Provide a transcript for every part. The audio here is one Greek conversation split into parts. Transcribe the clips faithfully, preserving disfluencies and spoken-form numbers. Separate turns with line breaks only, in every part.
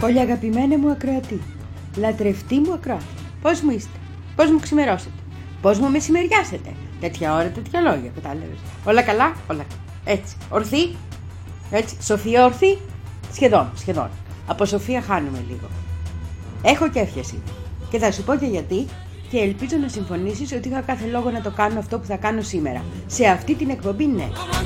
Πολύ αγαπημένα μου ακροατή, λατρευτή μου ακροατή, πώς μου είστε, πώς μου ξημερώσετε, πώς μου μεσημεριάσετε, τέτοια ώρα, τέτοια λόγια, κατάλαβες. Όλα καλά, όλα καλά. Έτσι, ορθή, έτσι, Σοφία ορθή, σχεδόν, σχεδόν. Από Σοφία χάνουμε λίγο. Έχω και έφιαση και θα σου πω και γιατί και ελπίζω να συμφωνήσεις ότι είχα κάθε λόγο να το κάνω αυτό που θα κάνω σήμερα. Σε αυτή την εκπομπή, ναι.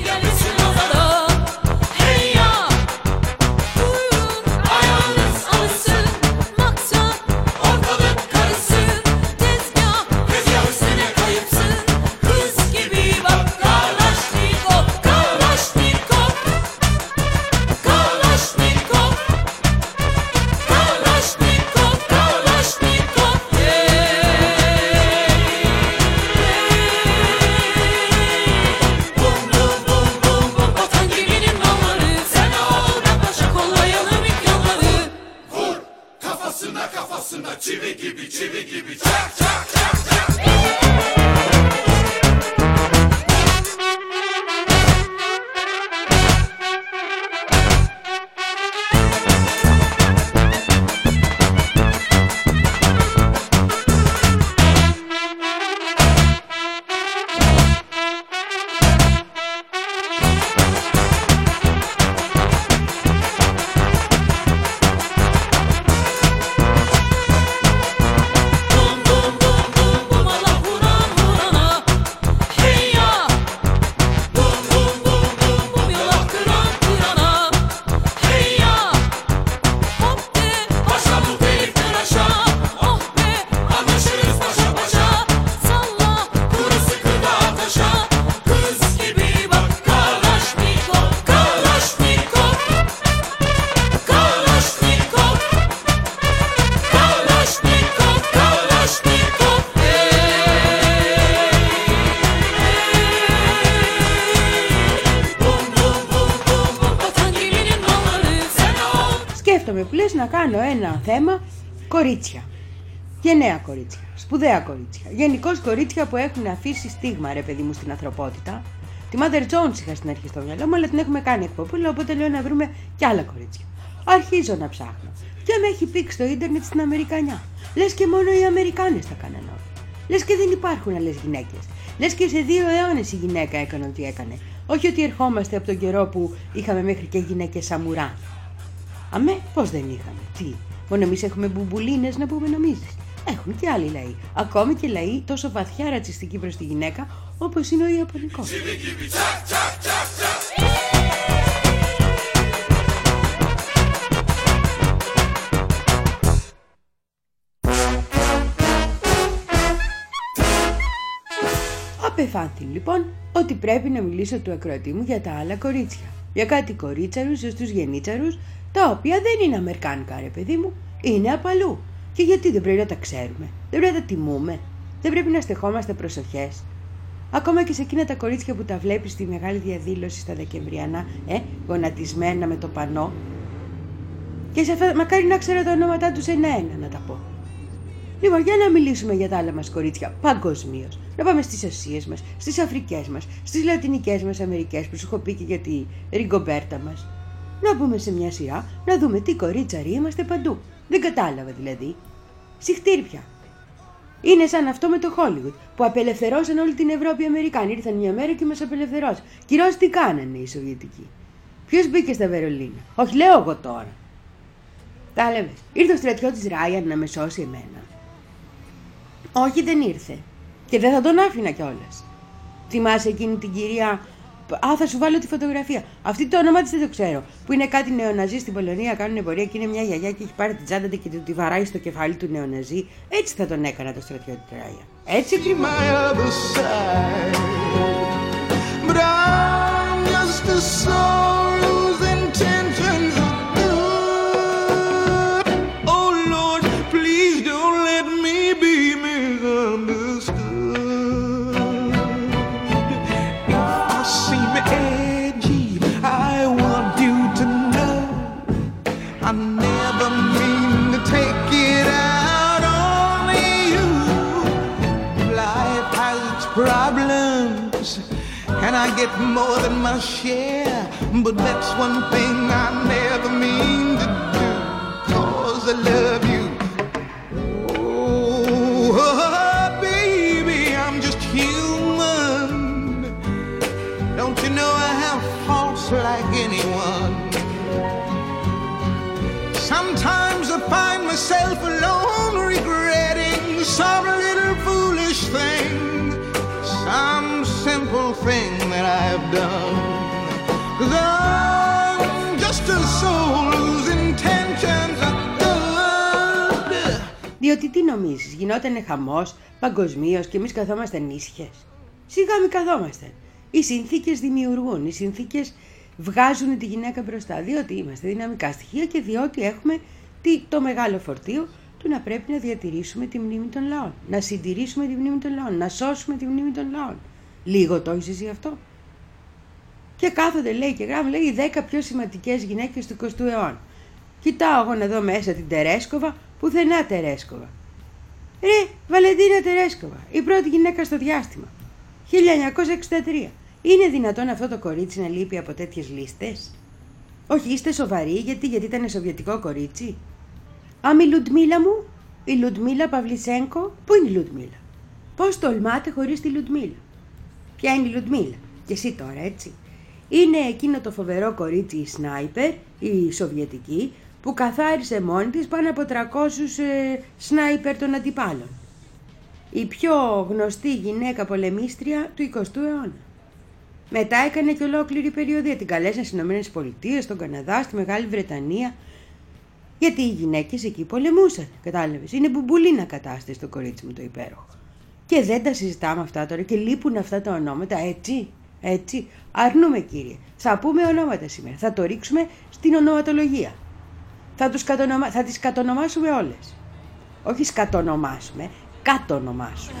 Που λες να κάνω ένα θέμα κορίτσια, γενναία κορίτσια, σπουδαία κορίτσια, γενικώς κορίτσια που έχουν αφήσει στίγμα, ρε παιδί μου, στην ανθρωπότητα. Τη Mother Jones είχα στην αρχή στο μυαλό μου, αλλά την έχουμε κάνει εκποπούλα, οπότε λέω να βρούμε κι άλλα κορίτσια. Αρχίζω να ψάχνω και με έχει πήξει το ίντερνετ στην Αμερικανιά. Λες και μόνο οι Αμερικάνες τα κάνανε όλα. Λες και δεν υπάρχουν άλλες γυναίκες. Λες και σε δύο αιώνες η γυναίκα έκανε ό,τι έκανε. Όχι ότι ερχόμαστε από τον καιρό που είχαμε μέχρι και γυναίκες σαμουρά. Αμέ, πώς δεν είχαμε, τι, μόνο εμείς έχουμε μπουμπουλίνες να πούμε, νομίζεις? Έχουν και άλλοι λαοί, ακόμη και λαοί τόσο βαθιά ρατσιστικοί προς τη γυναίκα όπως είναι ο Ιαπωνικός. Απεφάνθη λοιπόν ότι πρέπει να μιλήσω του ακροατή μου για τα άλλα κορίτσια, για κάτι κορίτσαρους ως τους γενίτσαρους, τα οποία δεν είναι αμερικάνικα, ρε παιδί μου, είναι απ' αλλού. Και γιατί δεν πρέπει να τα ξέρουμε, δεν πρέπει να τα τιμούμε, δεν πρέπει να στεχόμαστε προσοχές. Ακόμα και σε εκείνα τα κορίτσια που τα βλέπεις στη μεγάλη διαδήλωση στα Δεκεμβριανά, ε, γονατισμένα με το πανό. Και σε αυτά, μακάρι να ξέρω τα ονόματά τους ένα-ένα να τα πω. Λοιπόν, για να μιλήσουμε για τα άλλα μας κορίτσια παγκοσμίως. Να πάμε στις Ασίες μας, στις Αφρικές μας, στις Λατινικές μας Αμερικές που σου έχω πει και για τη Ριγκομπέρτα μας. Να πούμε σε μια σειρά, να δούμε τι κορίτσαροι είμαστε παντού. Δεν κατάλαβα δηλαδή. Συχτήρια. Είναι σαν αυτό με το Hollywood που απελευθερώσαν όλη την Ευρώπη οι Αμερικάνοι. Ήρθαν μια μέρα και μας απελευθερώσαν. Κυρώς τι κάνανε οι Σοβιετικοί? Ποιος μπήκε στα Βερολίνα? Όχι, λέω εγώ τώρα. Τα λέμε. Ήρθε ο στρατιώτης Ράιαν να με σώσει εμένα? Όχι, δεν ήρθε. Και δεν θα τον άφηνα κιόλας. Θυμάσαι εκείνη την κυρία? Α, θα σου βάλω τη φωτογραφία. Αυτή το όνομα της δεν το ξέρω. Που είναι κάτι νεοναζί στην Πολωνία, κάνουν πορεία και είναι μια γιαγιά και έχει πάρει την τσάντα και του τη βαράει στο κεφάλι του νεοναζί. Έτσι θα τον έκανα το στρατιώτη Ράια. Έτσι ακριβώς.
I get more than my share, but that's one thing I never mean to do. that love you. Oh, baby, I'm just human. Don't you know I have faults like anyone? Sometimes I find myself alone, regretting some little foolish thing, some simple thing that I've done. 'Cause I'm just a soul whose intentions are good.
Διότι τι νομίζεις, γινότανε χαμός παγκοσμίως και εμείς καθόμασταν ήσυχες? Σιγά μη καθόμασταν. Οι συνθήκες δημιουργούν, οι συνθήκες βγάζουν τη γυναίκα μπροστά, διότι είμαστε δυναμικά στοιχεία και διότι έχουμε το μεγάλο φορτίο του να πρέπει να διατηρήσουμε τη μνήμη των λαών, να συντηρήσουμε τη μνήμη των λαών, να σώσουμε τη μνήμη των λαών. Λίγο το έχεις εσύ αυτό? Και κάθονται, λέει, και γράφουν, λέει, οι δέκα πιο σημαντικές γυναίκες του εικοστού αιώνα. Κοιτάω εγώ να δω μέσα την Τερέσκοβα, πουθενά Τερέσκοβα. Ρε, Βαλεντίνα Τερέσκοβα, η πρώτη γυναίκα στο διάστημα, χίλια εννιακόσια εξήντα τρία. Είναι δυνατόν αυτό το κορίτσι να λείπει από τέτοιες λίστες? Όχι, είστε σοβαροί? Γιατί, γιατί ήταν σοβιετικό κορίτσι? Άμα η Λουντμίλα μου, η Λουντμίλα Παυλισένκο, πού είναι η Λουντμίλα? Πώς τολμάτε χωρίς τη Λουντμίλα? Ποια είναι η Λουντμίλα? Και εσύ τώρα, έτσι. Είναι εκείνο το φοβερό κορίτσι, η σνάιπερ, η σοβιετική, που καθάρισε μόνη της πάνω από τριακόσιους ε, σνάιπερ των αντιπάλων. Η πιο γνωστή γυναίκα πολεμίστρια του εικοστού αιώνα. Μετά έκανε και ολόκληρη περιοδία. Την καλέσαν στις Ηνωμένες Πολιτείες, στον Καναδά, στη Μεγάλη Βρετανία. Γιατί οι γυναίκες εκεί πολεμούσαν. Κατάλαβες. Είναι μπουμπουλίνα κατάσταση το κορίτσι μου το υπέροχο. Και δεν τα συζητάμε αυτά τώρα και λείπουν αυτά τα ονόματα, έτσι. Έτσι. Αρνούμε, κύριε. Θα πούμε ονόματα σήμερα. Θα το ρίξουμε στην ονοματολογία. Θα, τους κατονομα... θα τις κατονομάσουμε όλες. Όχι σκατονομάσουμε, κατονομάσουμε.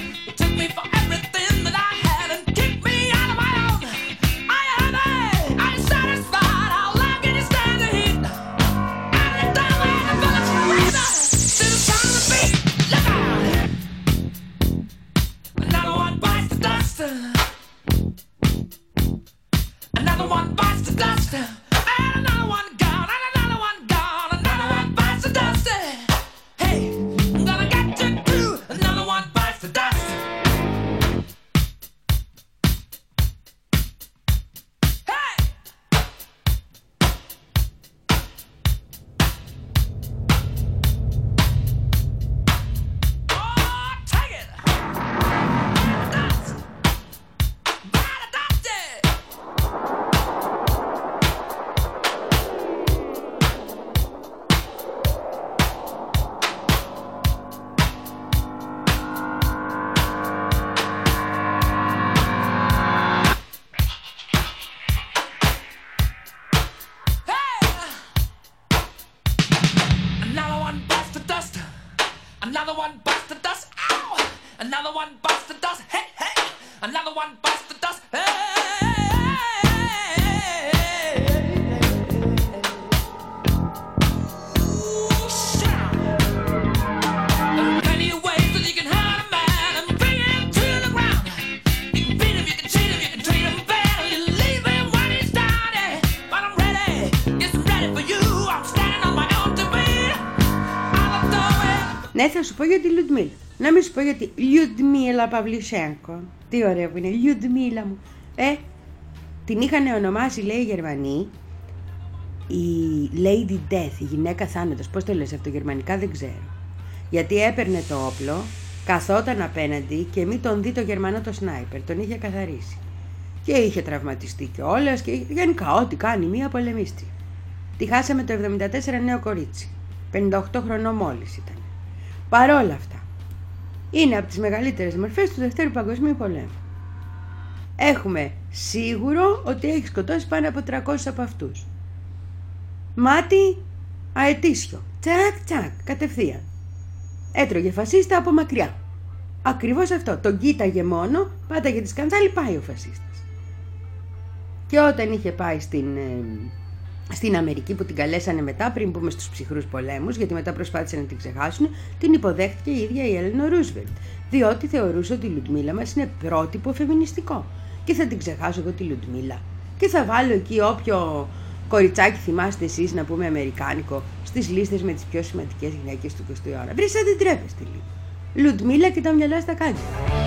Another one bites the dust. Ow! Another one bites the dust. Hey, hey! Another one bites the dust. Hey! Ooh, shout! There are plenty of ways that you can hurt a man and bring him to the ground. You can beat him, you can cheat him, you can treat him bad, or you leave him when he's down. Yeah. But I'm ready, yes, I'm ready for you. I'm standing on my own two feet. I'll adore it.
Ναι, θα σου πω για τη Λουντμίλα. Να μην σου πω για τη Λιουντμίλα Παυλισένκο. Τι ωραία που είναι, Λιουντμίλα μου. Ε, την είχαν ονομάσει, λέει, οι Γερμανοί, η Lady Death, η γυναίκα θάνατος. Πώς το λες αυτό, γερμανικά δεν ξέρω. Γιατί έπαιρνε το όπλο, καθόταν απέναντι και μη τον δει το Γερμανό το σνάιπερ. Τον είχε καθαρίσει. Και είχε τραυματιστεί κιόλας και γενικά ό,τι κάνει μία πολεμίστρια. Τη χάσαμε το εβδομήντα τέσσερα, νέο κορίτσι. πενήντα οκτώ χρονών μόλις ήταν. Παρόλα αυτά, είναι από τις μεγαλύτερες μορφές του Δευτέρου Παγκοσμίου Πολέμου. Έχουμε σίγουρο ότι έχει σκοτώσει πάνω από τριακόσιους από αυτούς. Μάτι αετήσιο. Τσακ τσακ, κατευθείαν. Έτρωγε φασίστα από μακριά. Ακριβώς αυτό. Τον κοίταγε μόνο, πάταγε τη σκανδάλη, πάει ο φασίστας. Και όταν είχε πάει στην... Ε, στην Αμερική που την καλέσανε μετά, πριν πούμε στους ψυχρούς πολέμους, γιατί μετά προσπάθησαν να την ξεχάσουν, την υποδέχτηκε η ίδια η Έλενο Ρούσβελτ, διότι θεωρούσε ότι η Λουντμίλα μας είναι πρότυπο φεμινιστικό. Και θα την ξεχάσω εγώ τη Λουντμίλα. Και θα βάλω εκεί όποιο κοριτσάκι, θυμάστε εσείς να πούμε αμερικάνικο στις λίστες με τις πιο σημαντικές γυναίκες του εικοστού αιώνα? Βρε, σαν δεν τρέπεστε λίγο. Λουντμίλα και τα μυαλά στα κάτω.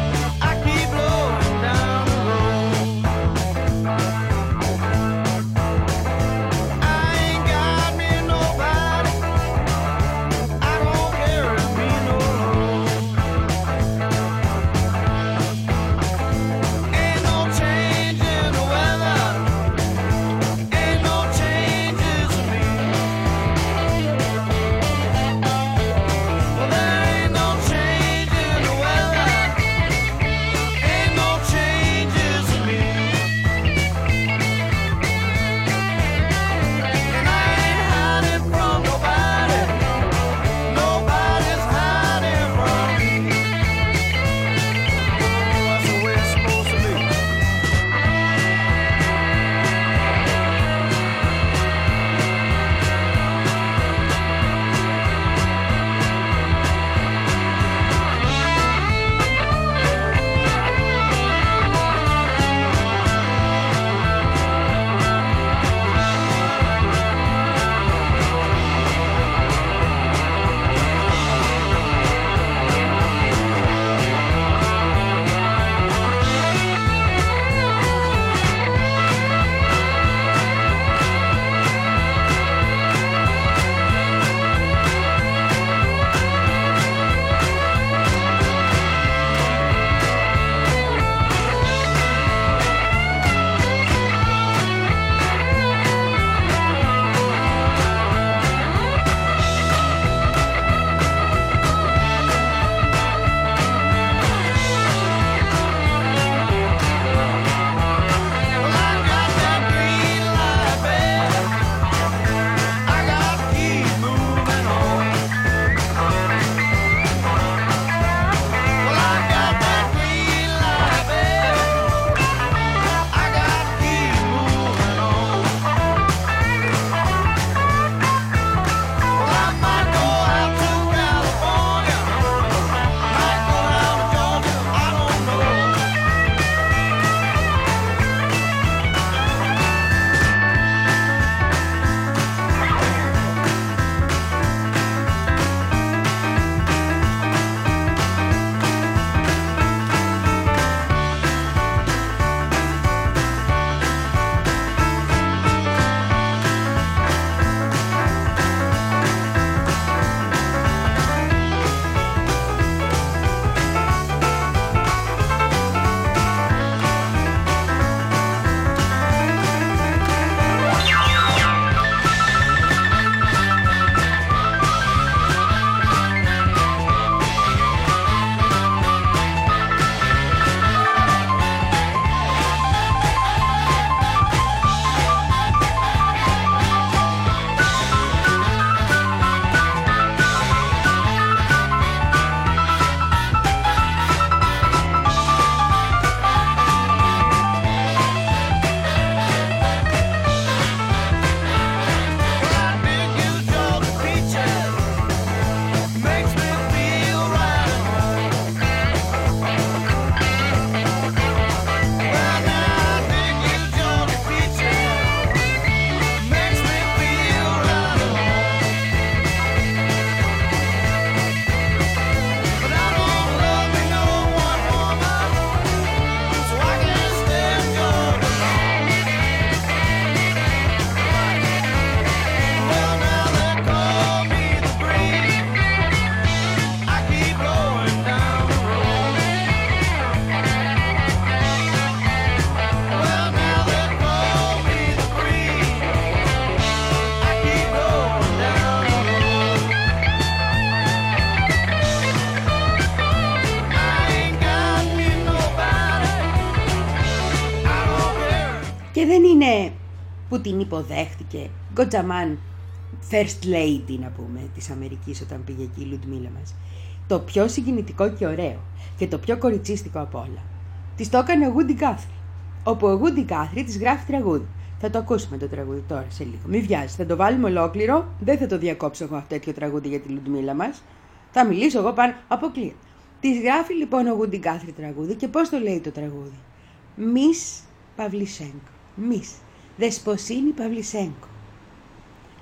Και δεν είναι που την υποδέχτηκε Γκοτζαμάν, first lady να πούμε, της Αμερικής όταν πήγε εκεί η Λουντμίλα μας. Το πιο συγκινητικό και ωραίο και το πιο κοριτσίστικο απ' όλα της το έκανε ο Woody Guthrie, όπου ο Woody Guthrie της γράφει τραγούδι. Θα το ακούσουμε το τραγούδι τώρα σε λίγο. Μην βιάζεις, θα το βάλουμε ολόκληρο, δεν θα το διακόψω εγώ αυτό τέτοιο τραγούδι για τη Λουντμίλα μας. Θα μιλήσω εγώ πάνω, αποκλείεται. Της γράφει λοιπόν ο Woody Guthrie τραγούδι και πώς το λέει το τραγούδι? Miss Pavlichenko. Miss Δεσποσίνη Παυλισέγκο.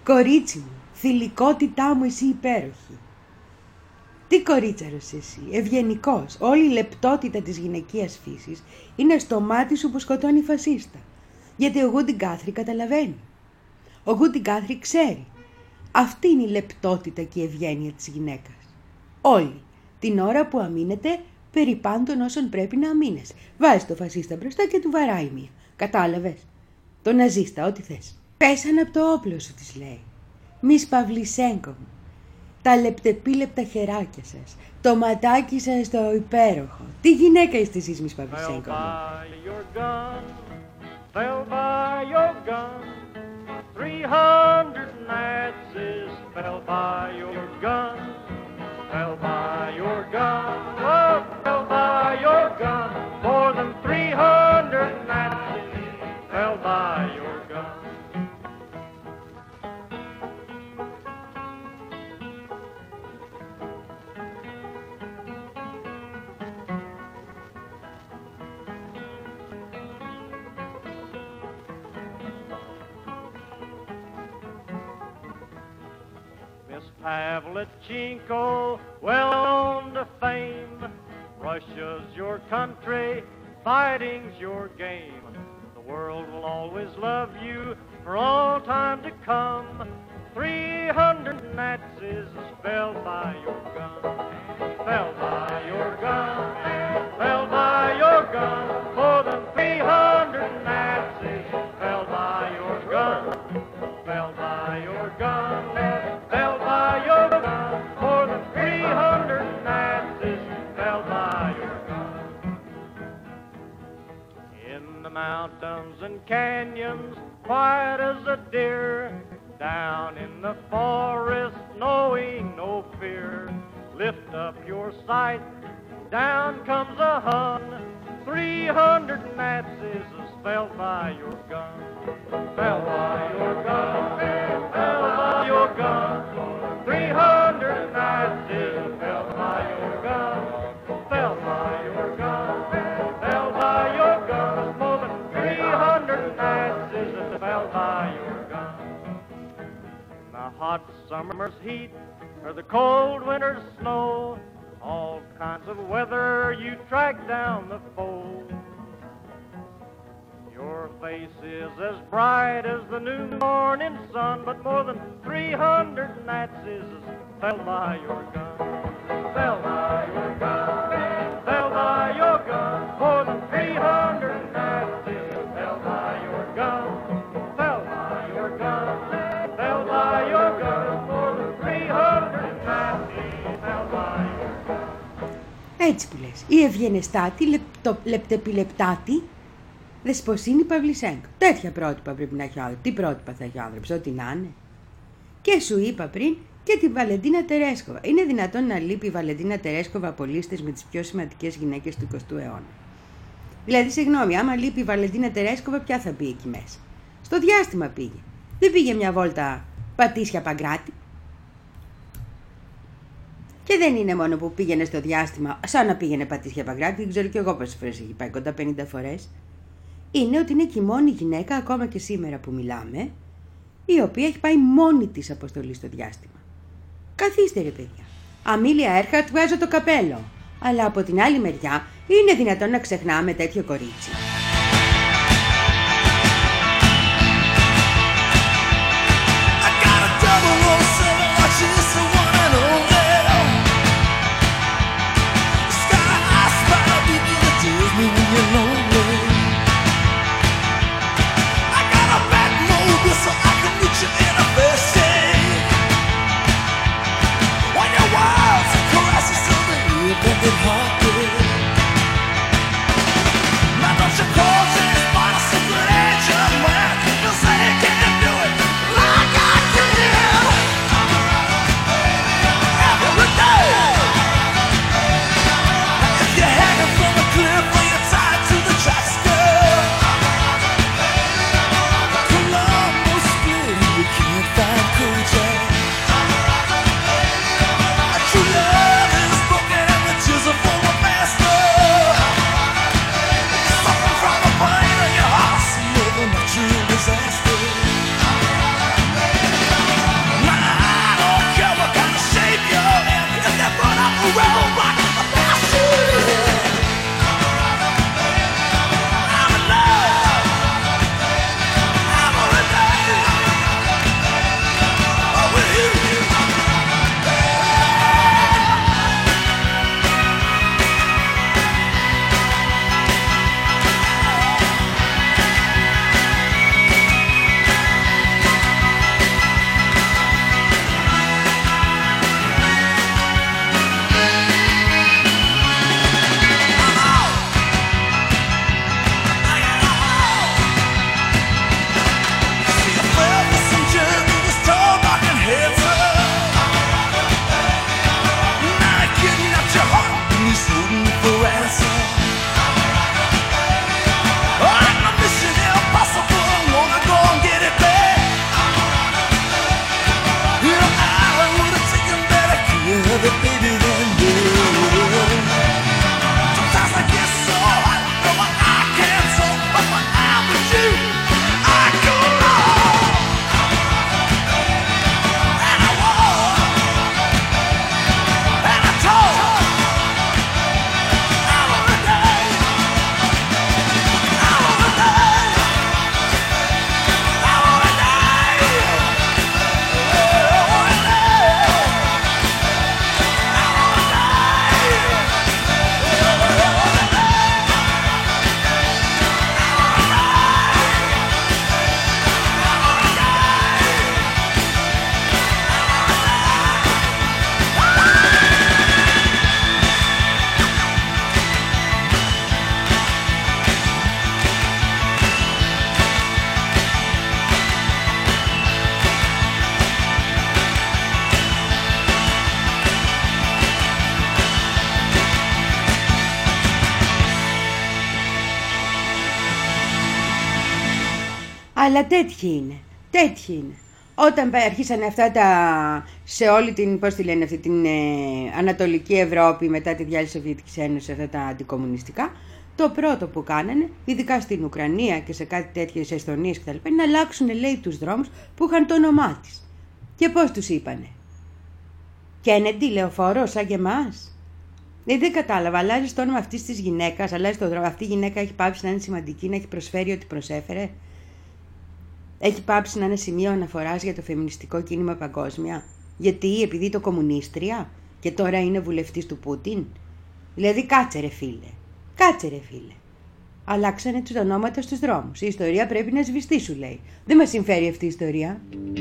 Κορίτσι μου, θηλυκότητά μου εσύ υπέροχη. Τι κορίτσαρος εσύ, ευγενικός, όλη η λεπτότητα της γυναικείας φύσης είναι στο μάτι σου που σκοτώνει φασίστα. Γιατί ο Γκούντιν Γκάθρι καταλαβαίνει. Ο Γκούντιν Γκάθρι ξέρει. Αυτή είναι η λεπτότητα και η ευγένεια της γυναίκας. Όλη, την ώρα που αμήνεται περί πάντων όσων πρέπει να αμήνεσαι. Βάζει το φασίστα μπροστά και του βαράει μία. Κατάλαβες. Το ναζίστα, ό,τι θες. Πέσαν από το όπλο σου, της λέει. Μις Παυλισέγκο μου. Τα λεπτεπίλεπτα χεράκια σας. Το ματάκι σας το υπέροχο. Τι γυναίκα είστε εσείς, Μις Παυλισέγκο μου.
Fell by your gun, three hundred Nazis fell by your gun, fell by your gun, oh, fell by your gun, more than three hundred Nazis fell by your gun. Pavlichenko, well known to fame. Russia's your country, fighting's your game. The world will always love you for all time to come. Three hundred Nazis fell by your gun, fell by your gun, fell by your gun. More than three hundred Nazis fell by your gun, fell by your gun. Mountains and canyons, quiet as a deer, down in the forest, knowing no fear. Lift up your sight, down comes a Hun. Three hundred Nazis fell by your gun, fell by your gun, fell by your gun. Three hundred Nazis fell by your gun, fell by your gun, fell by your gun. The hot summer's heat or the cold winter's snow, all kinds of weather you track down the foe. Your face is as bright as the new morning sun, but more than three hundred Nazis fell by your gun, fell by your gun, fell by your gun. More than three hundred Nazis fell by your gun, fell by your gun, fell by your gun. More than three hundred Nazis fell by your gun.
Έτσι που λες, η ευγενεστάτη, λεπτο, λεπτεπιλεπτάτη Δεσποσίνη Παυλισέγκο. Τέτοια πρότυπα πρέπει να έχει ο άνθρωπος. Τι πρότυπα θα έχει ο άνθρωπος, ό,τι να είναι. Και σου είπα πριν και τη Βαλεντίνα Τερέσκοβα. Είναι δυνατόν να λείπει η Βαλεντίνα Τερέσκοβα από λίστες με τις πιο σημαντικές γυναίκες του εικοστού αιώνα? Δηλαδή, συγγνώμη, άμα λείπει η Βαλεντίνα Τερέσκοβα, ποια θα μπει εκεί μέσα? Στο διάστημα πήγε. Δεν πήγε μια βόλτα Πατήσια Παγκράτη. Και δεν είναι μόνο που πήγαινε στο διάστημα, σαν να πήγαινε Πατήσια Παγκράτη, δεν ξέρω κι εγώ πόσες φορές έχει πάει, κοντά πενήντα φορές. Είναι ότι είναι και η μόνη γυναίκα, ακόμα και σήμερα που μιλάμε, η οποία έχει πάει μόνη της αποστολή στο διάστημα. Καθίστε ρε παιδιά. Αμίλια Έρχαρτ, βγάζω το καπέλο. Αλλά από την άλλη μεριά, είναι δυνατόν να ξεχνάμε τέτοιο κορίτσι?
Now don't you
Αλλά τέτοιοι είναι, τέτοιοι είναι. Όταν αρχίσανε αυτά τα, σε όλη την, πώς τη λένε αυτή, την ε, Ανατολική Ευρώπη μετά τη διάλυση της Σοβιετικής Ένωσης, αυτά τα αντικομμουνιστικά, το πρώτο που κάνανε, ειδικά στην Ουκρανία και σε κάτι τέτοιες Εσθονίες κτλ, είναι να αλλάξουν, λέει, τους δρόμους που είχαν το όνομά της. Και πώς τους είπανε? Κέννεντι, λεωφόρο, σαν και εμάς. Ε, δεν κατάλαβα, αλλάζει το όνομα αυτής της γυναίκας, αλλάζει το δρόμο. Αυτή η γυναίκα έχει πάψει να είναι σημαντική, να έχει προσφέρει ό,τι προσέφερε. Έχει πάψει να είναι σημείο αναφοράς για το φεμινιστικό κίνημα παγκόσμια. Γιατί, επειδή το κομμουνίστρια και τώρα είναι βουλευτής του Πούτιν. Δηλαδή, κάτσε ρε φίλε. Κάτσε ρε φίλε. Αλλάξανε τους ονόματα στους δρόμους. Η ιστορία πρέπει να σβηστεί, σου λέει. Δεν μας συμφέρει αυτή η ιστορία.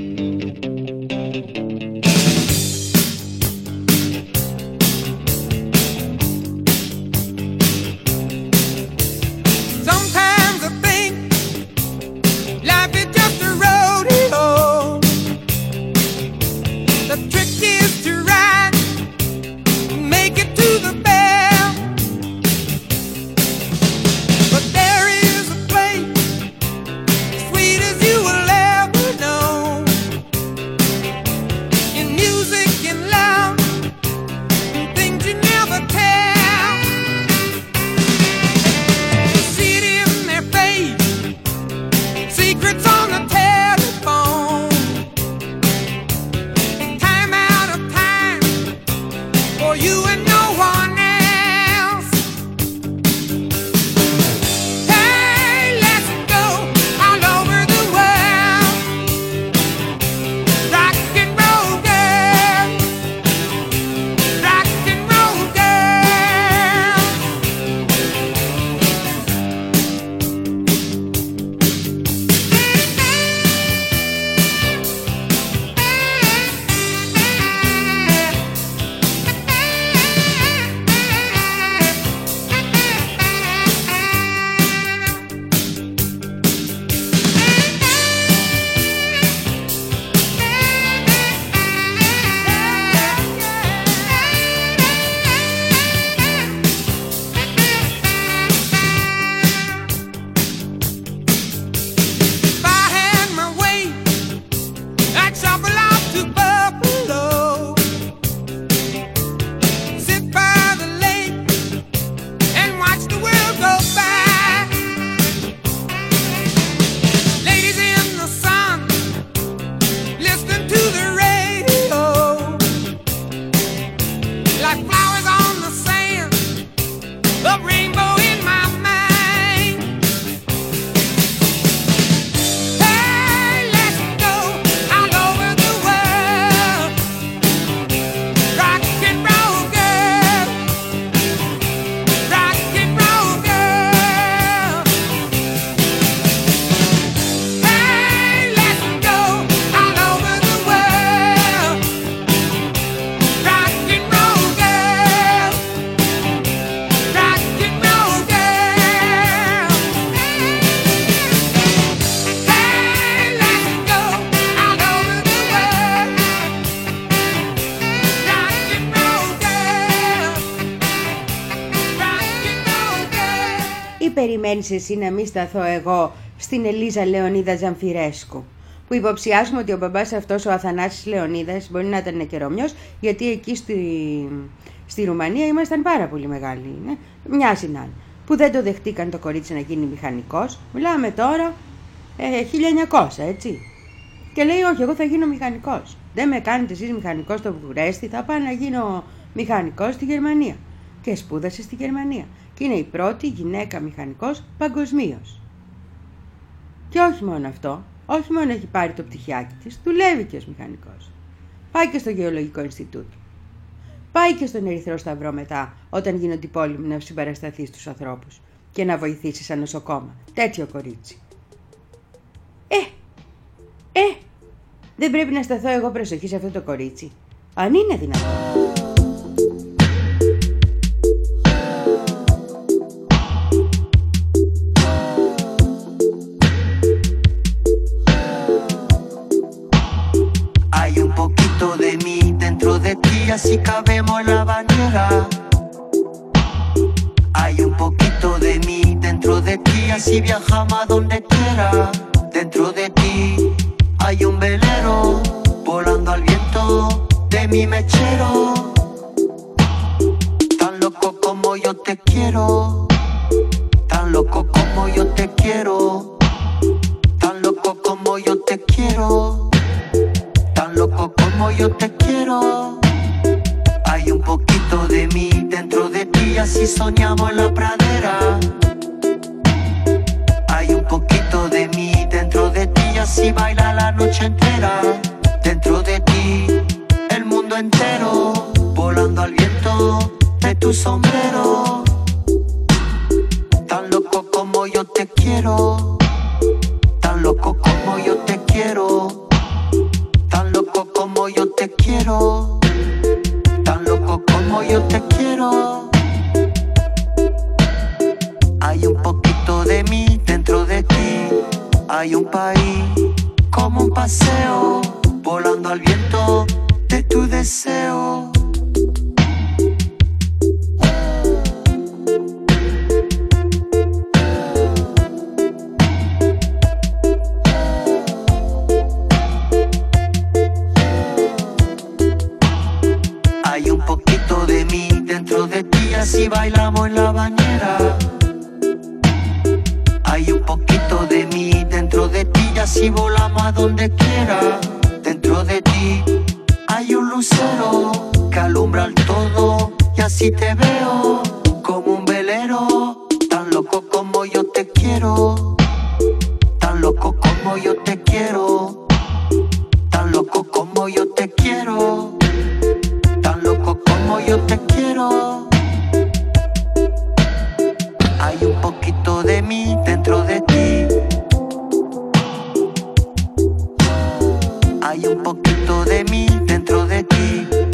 Περιμένεις εσύ να μην σταθώ εγώ στην Ελίζα Λεωνίδα Ζαμφιρέσκου, που υποψιάζουμε ότι ο μπαμπάς αυτός, ο Αθανάσης Λεωνίδας, μπορεί να ήταν καιρομιός, γιατί εκεί στη, στη Ρουμανία ήμασταν πάρα πολύ μεγάλοι, ναι? Μοιάζει να είναι, που δεν το δεχτήκαν το κορίτσι να γίνει μηχανικός. Μιλάμε τώρα ε, χίλια εννιακόσια, έτσι. Και λέει, όχι, εγώ θα γίνω μηχανικός. Δεν με κάνετε εσείς μηχανικός στο Βουκουρέστι, θα πάω να γίνω μηχανικός στη Γερμανία. Και σπούδασε στη Γερμανία. Και είναι η πρώτη γυναίκα μηχανικός παγκοσμίως. Και όχι μόνο αυτό, όχι μόνο έχει πάρει το πτυχιάκι της, δουλεύει και ως μηχανικός. Πάει και στο Γεωλογικό Ινστιτούτο. Πάει και στον Ερυθρό Σταυρό μετά, όταν γίνονται οι πόλεμοι, να συμπαρασταθεί στους ανθρώπους και να βοηθήσει σαν νοσοκόμα. Τέτοιο κορίτσι. Ε, ε, δεν πρέπει να σταθώ εγώ προσοχή σε αυτό το κορίτσι? Αν είναι δυνατόν.
Así cabemos en la bañera. Hay un poquito de mí dentro de ti, así viajamos a donde quiera. dentro de ti hay un velero volando al viento de mi mechero. Tan loco como yo te quiero, tan loco como yo te quiero, tan loco como yo te quiero, tan loco como yo te quiero. Hay un poquito de mí dentro de ti, así soñamos en la pradera. Hay un poquito de mí dentro de ti, así baila la noche entera. Dentro de ti, el mundo entero, volando al viento de tu sombrero. Tan loco como yo te quiero, tan loco como yo te quiero, tan loco como yo te quiero, tan loco como yo te quiero. Hay un poquito de mí dentro de ti, hay un país como un paseo, volando al viento de tu deseo. Hay un poquito de mí dentro de ti, así bailamos en la bañera. Hay un poquito de mí dentro de ti, así volamos a donde quiera. Dentro de ti hay un lucero que alumbra el todo y así te veo como un velero. Tan loco como yo te quiero, tan loco como yo te quiero, tan loco como yo te quiero, tan loco como yo te quiero. Hay un poquito de mí dentro de ti, hay un poquito de mí dentro de ti.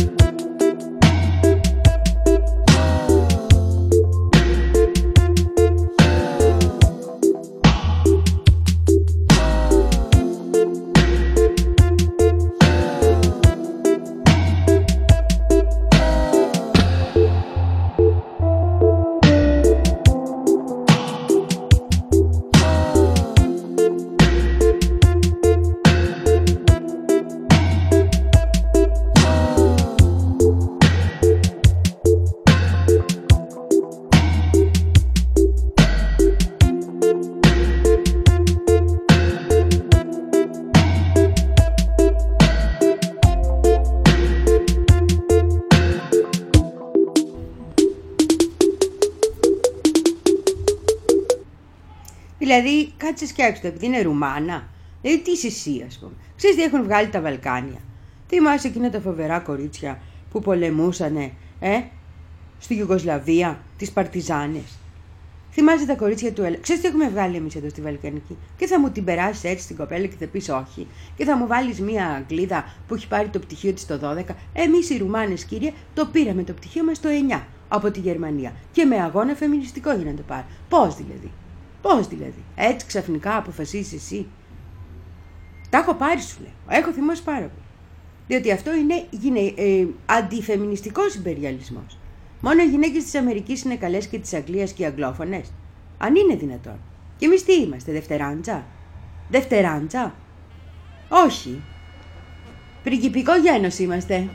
Δηλαδή, κάτσε σκέψτε, επειδή είναι Ρουμάνα. Δηλαδή, τι είσαι εσύ, ας πούμε. Ξέρεις τι έχουν βγάλει τα Βαλκάνια. Θυμάσαι εκείνα τα φοβερά κορίτσια που πολεμούσανε, ε, στη Ιουγκοσλαβία, τις Παρτιζάνες. Θυμάσαι τα κορίτσια του Ελλάδας. Ξέρεις τι έχουμε βγάλει εμείς εδώ στη Βαλκανική. Και θα μου την περάσει έτσι την κοπέλα και θα πεις όχι. Και θα μου βάλεις μία Αγγλίδα που έχει πάρει το πτυχίο της το δώδεκα. Εμείς οι Ρουμάνες, κύριε, το πήραμε το πτυχίο μας το εννιά από τη Γερμανία. Και με αγώνα φεμινιστικό για να το πάρει. Πώς δηλαδή. Πώς δηλαδή. Έτσι ξαφνικά αποφασίσεις εσύ. Τα έχω πάρει, σου λέω. Έχω θυμώσει πάρα πολύ. Διότι αυτό είναι γυναι... ε, αντιφεμινιστικός υπεριαλισμός. Μόνο οι γυναίκες της Αμερικής είναι καλές και της Αγγλίας και οι αγγλόφωνες. Αν είναι δυνατόν. Και εμείς τι είμαστε, δευτεράντζα. Δευτεράντζα. Όχι. Πριγκιπικό γένος είμαστε.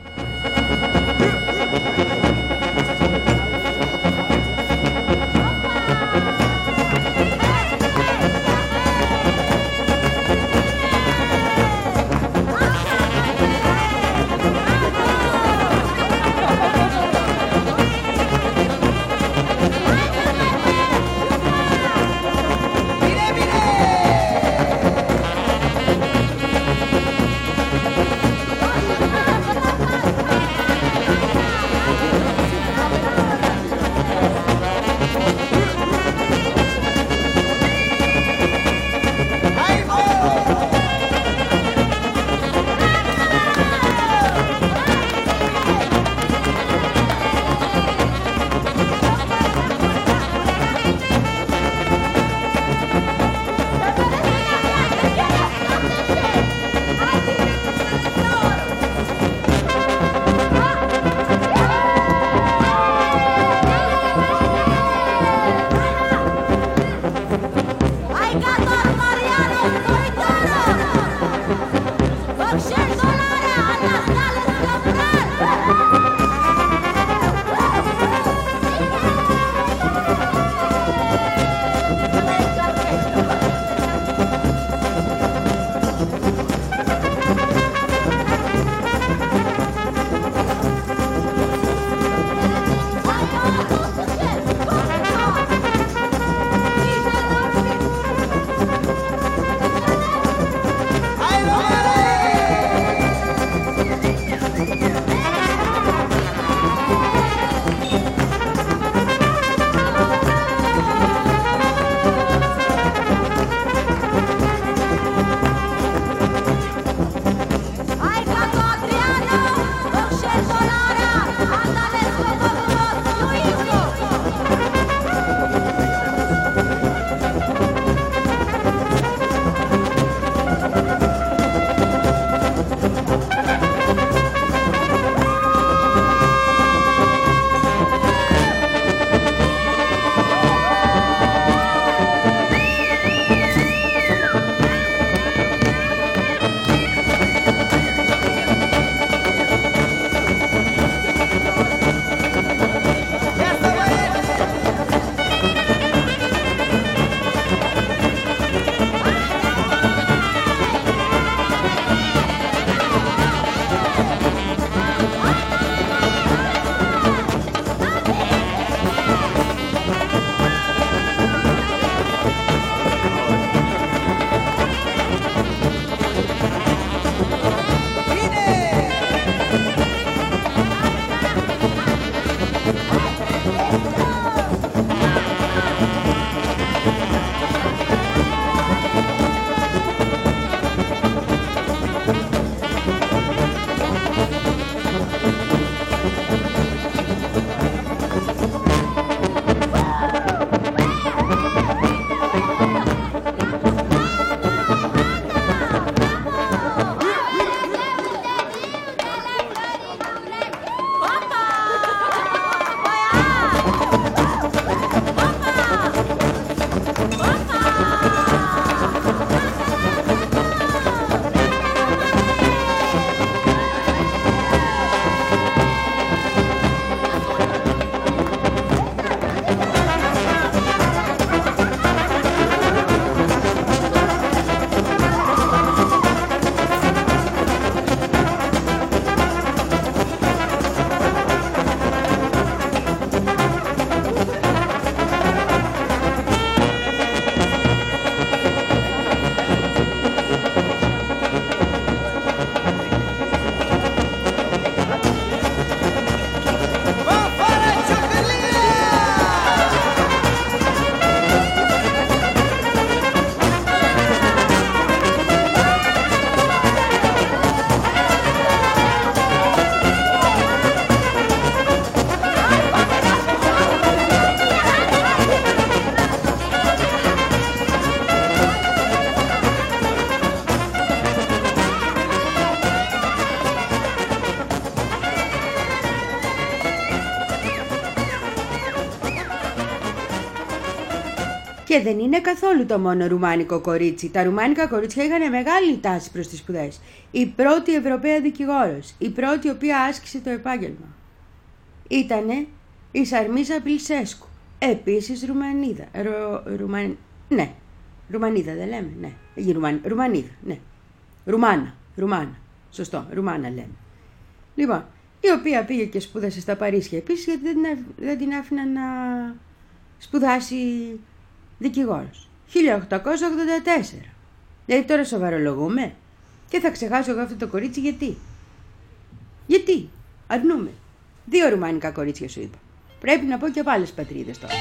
Και δεν είναι καθόλου το μόνο ρουμάνικο κορίτσι. Τα ρουμάνικα κορίτσια είχαν μεγάλη τάση προς τις σπουδές. Η πρώτη Ευρωπαία δικηγόρος, η πρώτη η οποία άσκησε το επάγγελμα, ήτανε η Σαρμίζα Πιλσέσκου. Επίσης Ρουμανίδα. Ρο, Ρουμαν, ναι, Ρουμανίδα δεν λέμε, ναι. Η Ρουμαν, Ρουμανίδα, ναι. Ρουμάνα, Ρουμάνα. Σωστό, Ρουμάνα λέμε. Λοιπόν, η οποία πήγε και σπούδασε στα Παρίσια επίσης, γιατί δεν την, δεν την άφηναν να σπουδάσει δικηγόρος. χίλια οκτακόσια ογδόντα τέσσερα. Δηλαδή τώρα σοβαρολογούμε και θα ξεχάσω εγώ αυτό το κορίτσι γιατί. Γιατί αρνούμε. Δύο ρουμάνικα κορίτσια σου είπα. Πρέπει να πω και από άλλες πατρίδες τώρα.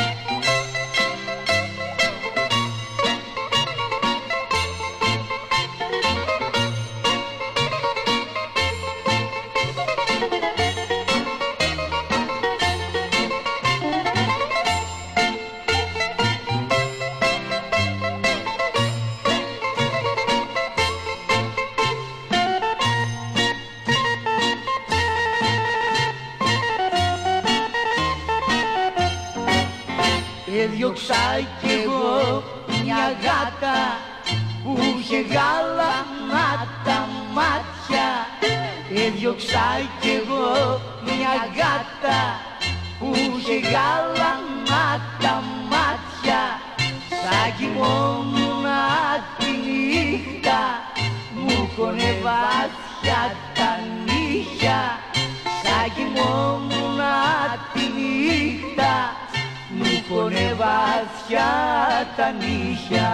Έδιωξα κι εγώ μια γάτα που είχε γάλανα τα μάτια. Έδιωξα κι εγώ μια γάτα που είχε γάλανα τα μάτια. Σαν κοιμόμουνα τη νύχτα μου κονεβάσια τα νύχια. Σαν κοιμόμουνα τη νύχτα μου κονεβάσια τα νύχια.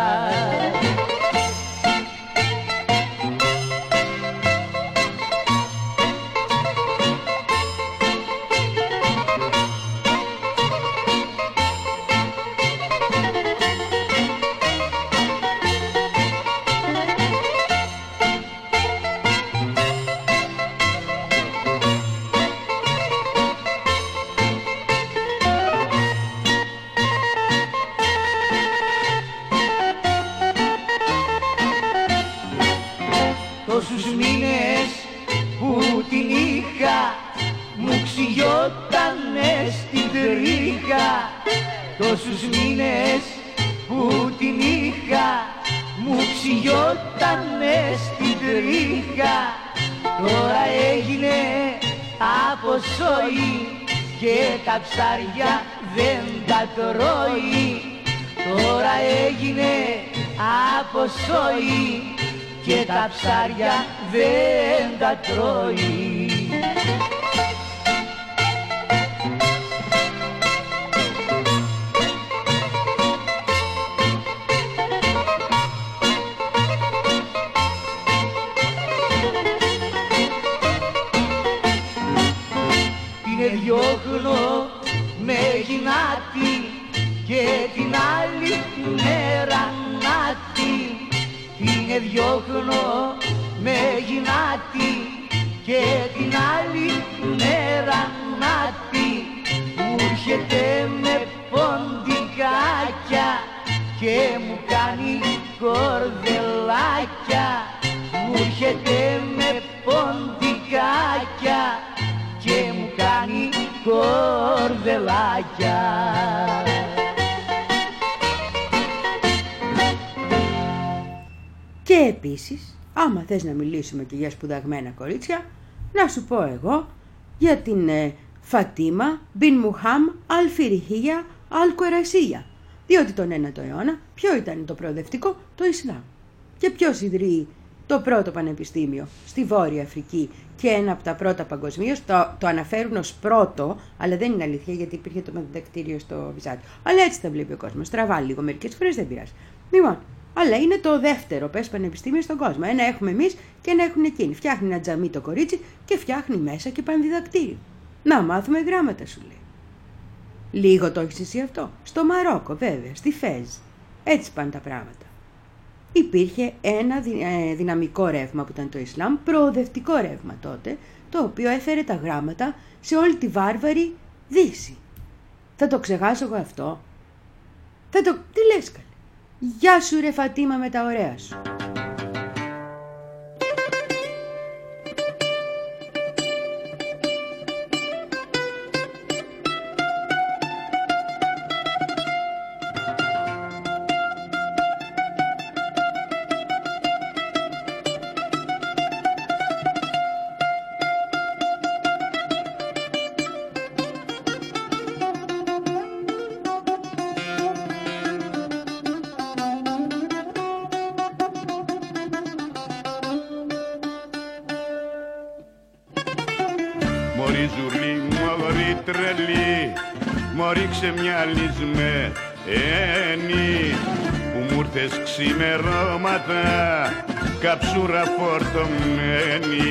Τόσους μήνες που την είχα μου ξυγιότανε στην τρίχα. Τόσους μήνες που την είχα μου ξυγιότανε στην τρίχα. Τώρα έγινε από σόι και τα ψάρια δεν τα τρώει. Τώρα έγινε από σόι και τα ψάρια δεν τα τρώει. Την διώχνω με γυνάτη και την άλλη μέρα νάτη. Την διώχνω με γυνάτη και την άλλη μέρα νάτη. Μου έρχεται με ποντικάκια και μου κάνει κορδελάκια. Μου έρχεται με ποντικάκια και μου κάνει κορδελάκια.
Και επίσης, άμα θες να μιλήσουμε και για σπουδαγμένα κορίτσια, να σου πω εγώ για την ε, Φατίμα Μπιν Μουχάμ Αλ Φιριχία Αλ Κουερασία. Διότι τον ένατο αιώνα ποιο ήταν το προοδευτικό? Το Ισλάμ. Και ποιος ιδρύει το πρώτο πανεπιστήμιο στη Βόρεια Αφρική και ένα από τα πρώτα παγκοσμίως? Το, το αναφέρουν ως πρώτο, αλλά δεν είναι αλήθεια γιατί υπήρχε το διδακτήριο στο Βυζάντιο. Αλλά έτσι τα βλέπει ο κόσμος. Τραβά λίγο μερικές φορές, δεν πειράζει. Λοιπόν, αλλά είναι το δεύτερο πες πανεπιστήμιο στον κόσμο. Ένα έχουμε εμείς και ένα έχουν εκείνοι. Φτιάχνει ένα τζαμί το κορίτσι και φτιάχνει μέσα και πανδιδακτήριο. Να μάθουμε γράμματα, σου λέει. Λίγο το έχεις εσύ αυτό? Στο Μαρόκο βέβαια, στη Φέζ. Έτσι πάνε τα πράγματα. Υπήρχε ένα δυναμικό ρεύμα που ήταν το Ισλάμ, προοδευτικό ρεύμα τότε, το οποίο έφερε τα γράμματα σε όλη τη βάρβαρη Δύση. Θα το ξεχάσω εγώ αυτό? Θα το... Τι λες καλέ? Γεια σου ρε Φατίμα με τα ωραία σου.
Μωρή ζουρλή, μωρή τρελή, μωρή ξεμυαλισμένη που μου ήρθες ξημερώματα καψούρα φορτωμένη.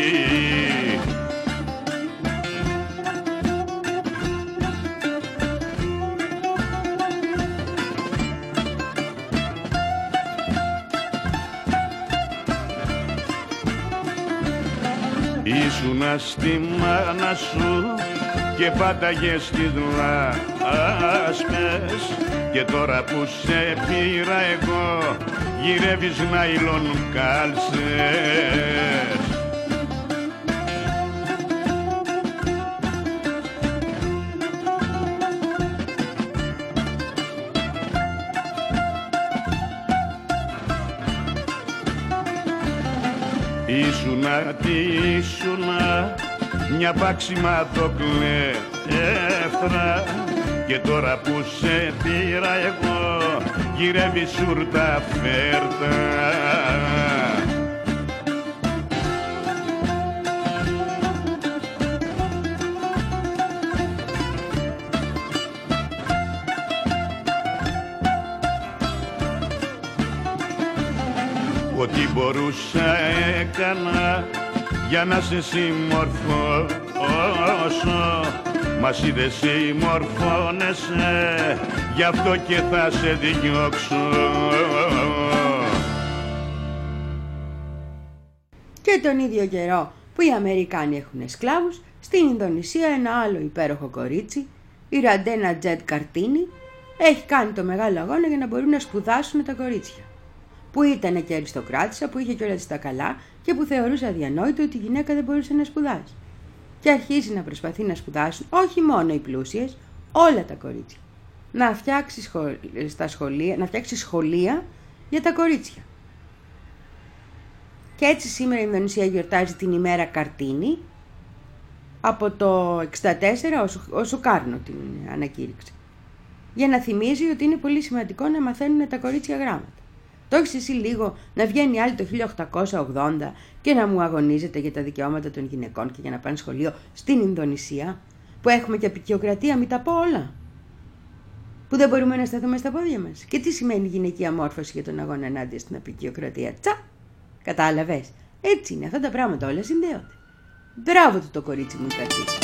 Ήσουνα στη μάνα σου και πάταγες τις λάσπες και τώρα που σε πήρα εγώ γυρεύεις νάιλον κάλσες. Ήσουνα τι ήσουνα, μια πάξιμα το κλέφτρα και τώρα που σε πήρα εγώ γυρεύει σούρτα φέρτα. Ό,τι μπορούσα έκανα για να σε συμμορφώσω, μα εσύ δεν συμμορφώνεσαι, γι' αυτό και θα σε διώξω.
Και τον ίδιο καιρό που οι Αμερικάνοι έχουν σκλάβους, στην Ινδονησία ένα άλλο υπέροχο κορίτσι, η Ραντένα Τζετ Καρτίνι, έχει κάνει το μεγάλο αγώνα για να μπορούν να σπουδάσουν τα κορίτσια. Που ήταν και αριστοκράτησα, που είχε κιόλας τα καλά και που θεωρούσε αδιανόητο ότι η γυναίκα δεν μπορούσε να σπουδάσει. Και αρχίζει να προσπαθεί να σπουδάσουν όχι μόνο οι πλούσιες, όλα τα κορίτσια. Να φτιάξει, σχολ... στα σχολεία, να φτιάξει σχολεία για τα κορίτσια. Και έτσι σήμερα η Ινδονησία γιορτάζει την ημέρα Καρτίνι. Από το εξήντα τέσσερα ο Σουκάρνο την ανακήρυξε. Για να θυμίζει ότι είναι πολύ σημαντικό να μαθαίνουν τα κορίτσια γράμματα. Το έχεις εσύ λίγο να βγαίνει άλλη το χίλια οκτακόσια ογδόντα και να μου αγωνίζεται για τα δικαιώματα των γυναικών και για να πάνε σχολείο στην Ινδονησία, που έχουμε και απεικιοκρατία, μην τα πω όλα. Που δεν μπορούμε να σταθούμε στα πόδια μας. Και τι σημαίνει γυναικεία μόρφωση για τον αγώνα ενάντια στην απεικιοκρατία. Τσα! Κατάλαβες. Έτσι είναι, αυτά τα πράγματα όλα συνδέονται. Μπράβο του το κορίτσι μου Καρτίνι.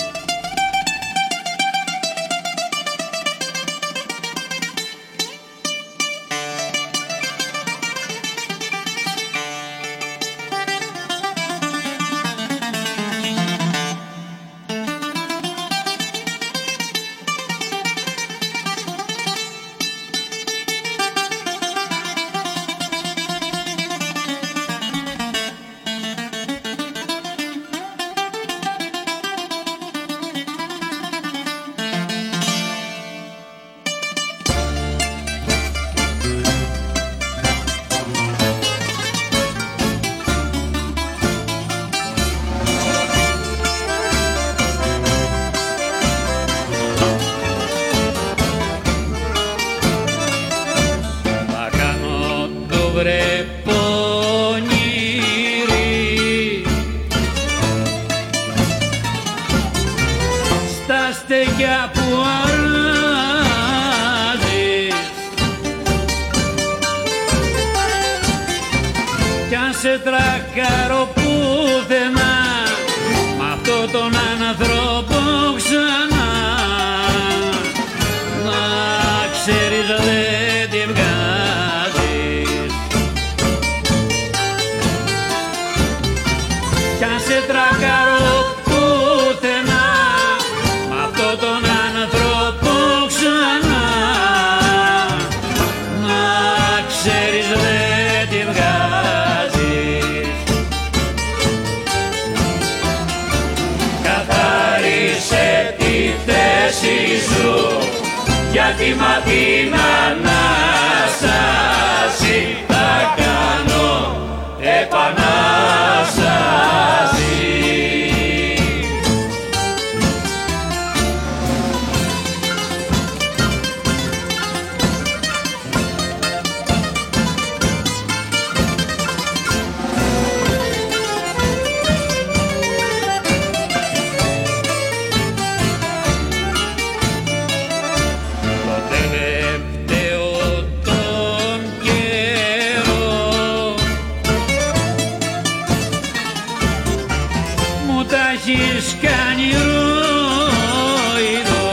Γιατί μα την Ανάσταση θα κάνω επανάσταση. έχεις κάνει ρόιδο.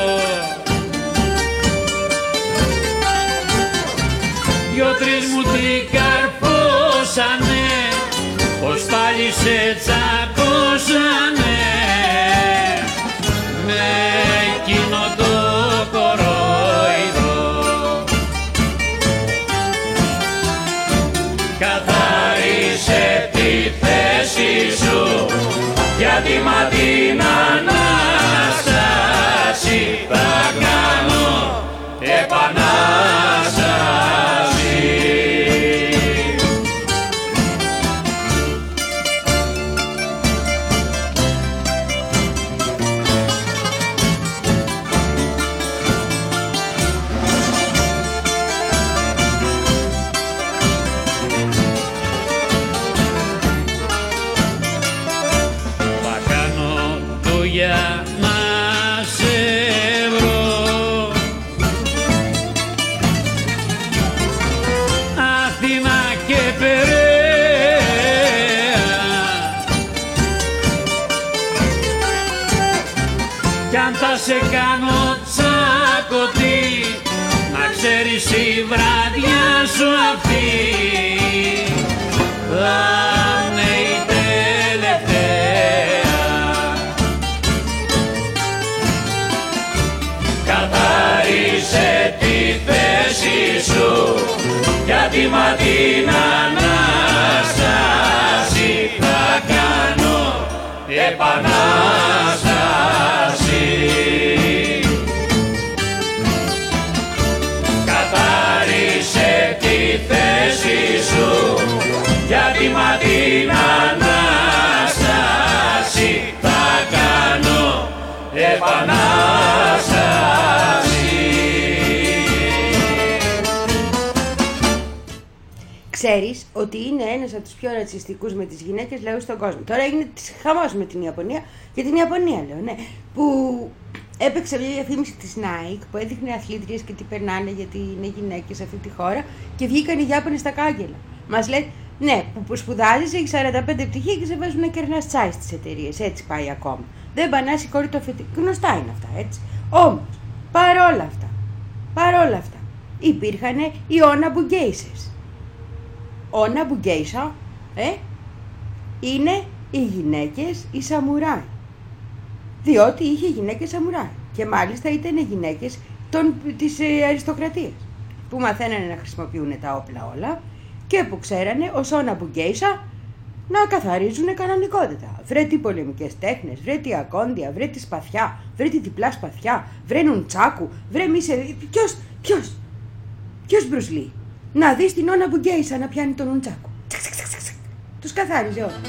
Δυο-τρεις μου τι καρπόσανε, πως πάλι σε τσακώσανε με εκείνο το κορόιδο. Καθάρισε τη θέση σου, γιατί μα την Ανάσταση θα κάνω επανάσταση. Για να σε βρω, Αθήνα και Περαία, κι αν θα σε κάνω τσακωτή, να ξέρεις η βράδια σου αυτή θα είναι η τελευταία. Καθάρισε τη θέση σου, γιατί μα την Ανάσταση θα κάνω επανάσταση. Καθάρισε τη θέση σου, γιατί μα την Ανάσταση θα κάνω επανάσταση.
Ξέρεις ότι είναι ένας από τους πιο ρατσιστικούς με τις γυναίκες λαούς στον κόσμο. Τώρα έγινε χαμός με την Ιαπωνία, και την Ιαπωνία λέω, ναι, που έπαιξε μια διαφήμιση της Nike που έδειχνε αθλήτριες και τι περνάνε γιατί είναι γυναίκες σε αυτή τη χώρα και βγήκαν οι Ιάπωνες στα κάγκελα. Μας λέει, ναι, που σπουδάζεις, έχει σαράντα πέντε πτυχία και σε βάζουν να κερνάς τσάι στις εταιρείες. Έτσι πάει ακόμα. Δεν μπανάσει η κόρη το αφεντικό. Γνωστά είναι αυτά, έτσι. Όμως, παρόλα αυτά, παρόλα αυτά, υπήρχαν οι όναμπουγκέισες. Όναμπουγκέισα, ε, είναι οι γυναίκες οι σαμουράι. Διότι είχε γυναίκες σαμουράι. Και μάλιστα ήταν γυναίκες των, της ε, αριστοκρατίας. Που μαθαίνανε να χρησιμοποιούν τα όπλα όλα και που ξέρανε ως όναμπουγκέισα να καθαρίζουν κανονικότητα. Βρε τι πολεμικές τέχνες, βρε τι ακόντια, βρε τι σπαθιά, βρε τι διπλά σπαθιά, βρε νουντσάκου, βρε μη σε... Ποιος, ποιος, ποιος Μπρουσλί. Να δεις την όναμπουγκέισα να πιάνει τον νουντσάκου. Τσακ, τσακ, τσακ, τσακ. Τους καθάριζε όλα.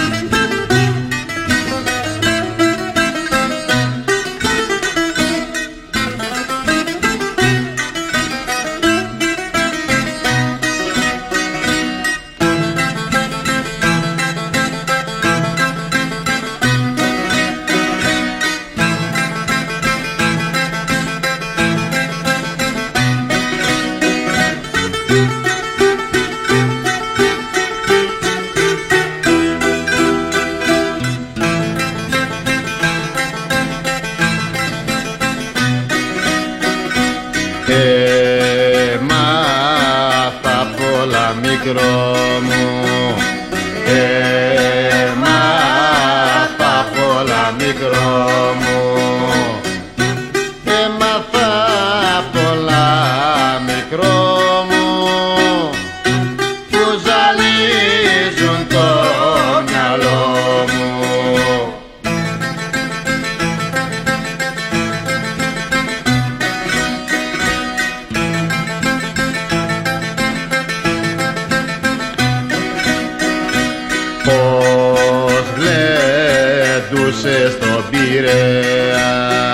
μικρό μου, έμαθα πολλά μικρό μου, έμαθα πολλά μικρό μου, που ζαλίζουν το μυαλό μου. Πώς γλέντουσες στον Πειραιά,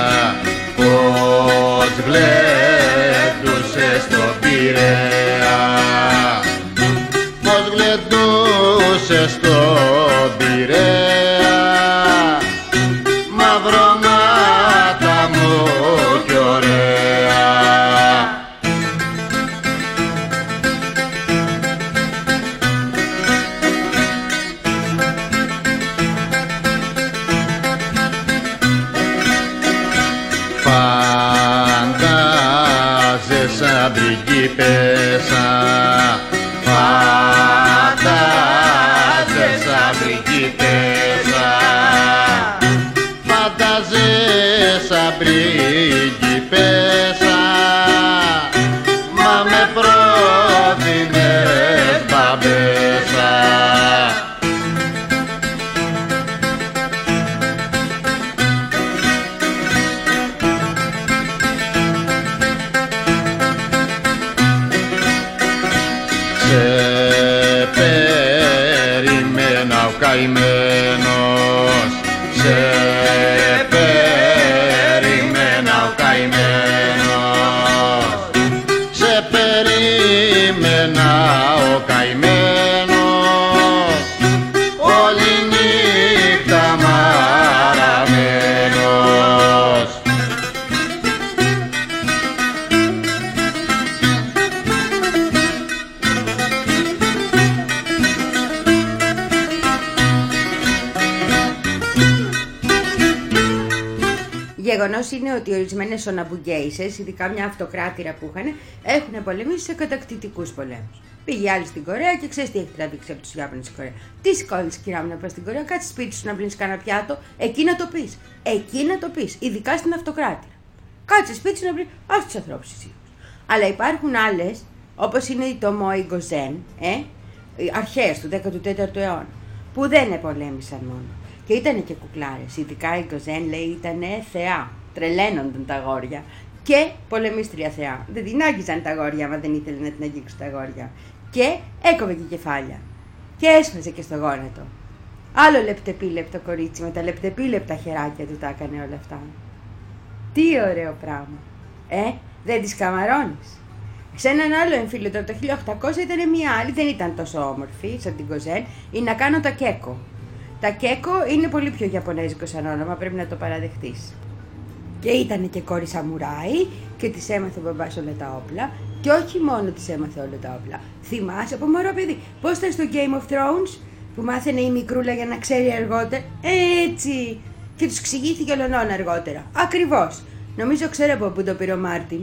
πώς γλέντουσες στον Πειραιά, πώς γλέντουσες στον Πειραιά, μαυρομάτα μου κι ωραία. σαν πριγκίπεσσα, φαντάζεσαι σαν πριγκίπεσσα, φαντάζεσαι σαν πριγκίπεσσα, μα με πρότεινες μπαμπέσα. Σε περίμενα ο καημένος, σε περίμενα ο καημένος, σε περίμενα ο καημένος, όλη νύχτα μαραμένος.
Γεγονός είναι ότι ορισμένες οναμπουγκέισες, ειδικά μια αυτοκράτηρα που είχαν, έχουν πολεμήσει σε κατακτητικούς πολέμους. Πήγε άλλη στην Κορέα και ξέρεις τι έχει τραβήξει από τους Ιάπωνες στην Κορέα. Τι σηκώνεις, κυρά μου, να πας στην Κορέα, κάτσε σπίτι σου να πλύνεις κανένα πιάτο, εκεί να το πεις. Εκεί να το πεις, ειδικά στην αυτοκράτηρα. Κάτσε σπίτι σου να πλύνεις, ας τους ανθρώπους ησύχους. Αλλά υπάρχουν άλλες, όπως είναι η Τομόη Γκοζέν, ε, αρχαίες του δέκατου τέταρτου αιώνα, που δεν επολέμησαν μόνο. Και ήτανε και κουκλάρες, ειδικά η Γκοζέν λέει ήτανε θεά, τρελαίνονταν τα αγόρια και πολεμίστρια θεά. Δεν την άγγιζαν τα αγόρια άμα δεν ήθελε να την αγγίξουν τα αγόρια. Και έκοβε και κεφάλια και έσφαζε και στο γόνατο. Άλλο λεπτεπίλεπτο κορίτσι με τα λεπτεπίλεπτα χεράκια του τα έκανε όλα αυτά. Τι ωραίο πράγμα, ε, δεν τις καμαρώνεις. Σε έναν άλλο εμφύλιο το χίλια οκτακόσια ήταν μια άλλη, δεν ήταν τόσο όμορφη σαν την Γκοζέν, η Νακάνο Τακέκο. Τα Κέκο είναι πολύ πιο ιαπωνέζικο σαν όνομα, πρέπει να το παραδεχτείς. Και ήταν και κόρη σαμουράι και της έμαθε ο μπαμπάς όλα τα όπλα. Και όχι μόνο της έμαθε όλα τα όπλα. Θυμάσαι από μωρό παιδί πώς ήταν στο Game of Thrones που μάθαινε η μικρούλα για να ξέρει αργότερα. Έτσι! Και τους εξηγήθηκε ολονών αργότερα. Ακριβώς! Νομίζω ξέρω από πού το πήρε ο Μάρτιν.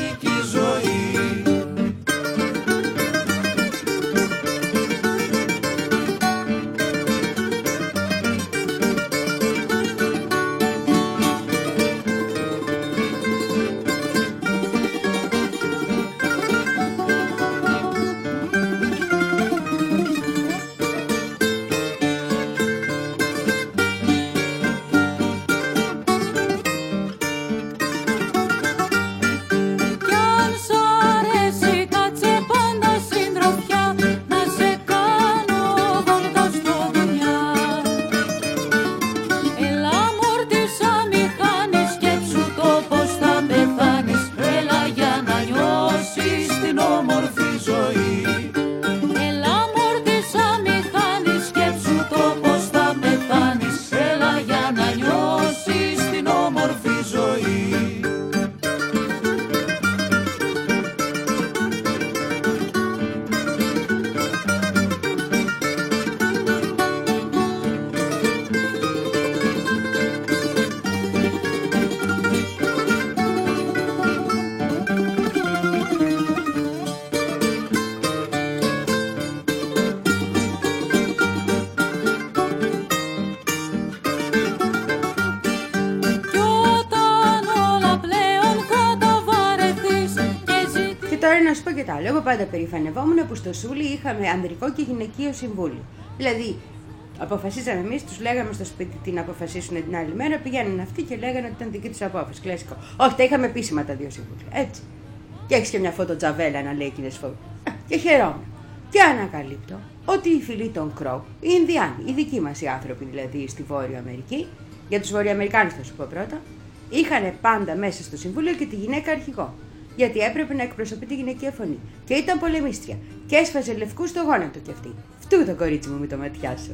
να σου πω και τα άλλο. Εγώ πάντα περηφανευόμουν που στο Σούλι είχαμε ανδρικό και γυναικείο συμβούλιο. Δηλαδή, αποφασίσαμε εμείς, τους λέγαμε στο σπίτι τι να αποφασίσουν την άλλη μέρα, πηγαίνουν αυτοί και λέγανε ότι ήταν δική τους απόφαση. Κλασικό. Όχι, τα είχαμε επίσημα τα δύο συμβούλια. Έτσι. Και έχεις και μια φωτοτζαβέλα να λέει εκείνες φορές. Και χαιρόμουν. Και ανακαλύπτω ότι οι φίλοι των Κρόου, οι Ινδιάνοι, οι δικοί μας οι άνθρωποι δηλαδή στη Βόρεια Αμερική, για τους Βορειοαμερικάνους θα σου πω πρώτα, είχαν πάντα μέσα στο συμβούλιο και τη γυναίκα αρχηγό. Γιατί έπρεπε να εκπροσωπεί τη γυναικεία φωνή. Και ήταν πολεμίστρια. Και έσφαζε λευκού στο γόνατο κι αυτή. Φτού το κορίτσι μου με το ματιάσιο.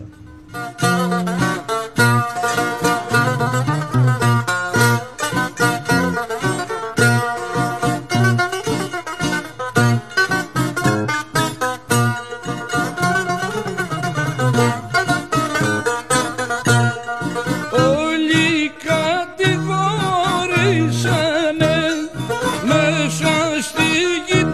Στη γη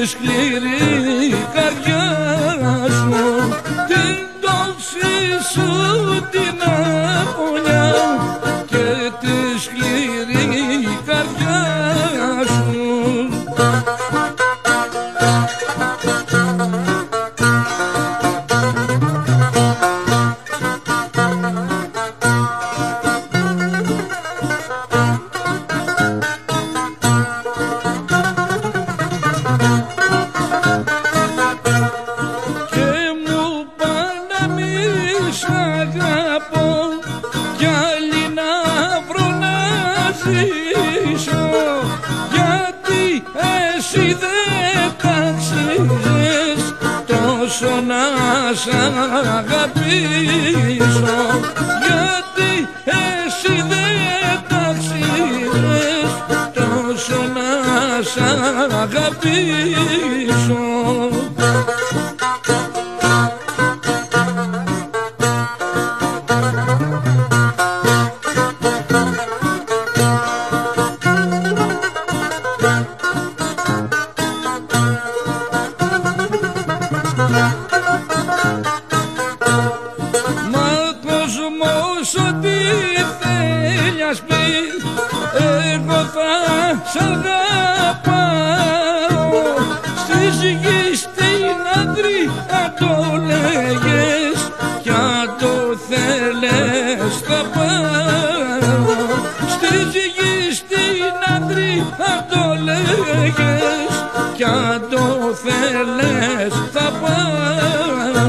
σκληρή καρδιά σου, την τόξη σου την απονιά και τη σκληρή καρδιά σου. Σ' αγαπήσω, γιατί εσύ δεν ταξίδες, τόσο να σ' αγαπήσω. Σ' αγαπάω, στις γης την αντρία το λέγες κι αν το θέλες θα πάω. Στις γης την αντρία το λέγες κι αν το θέλες θα πάω.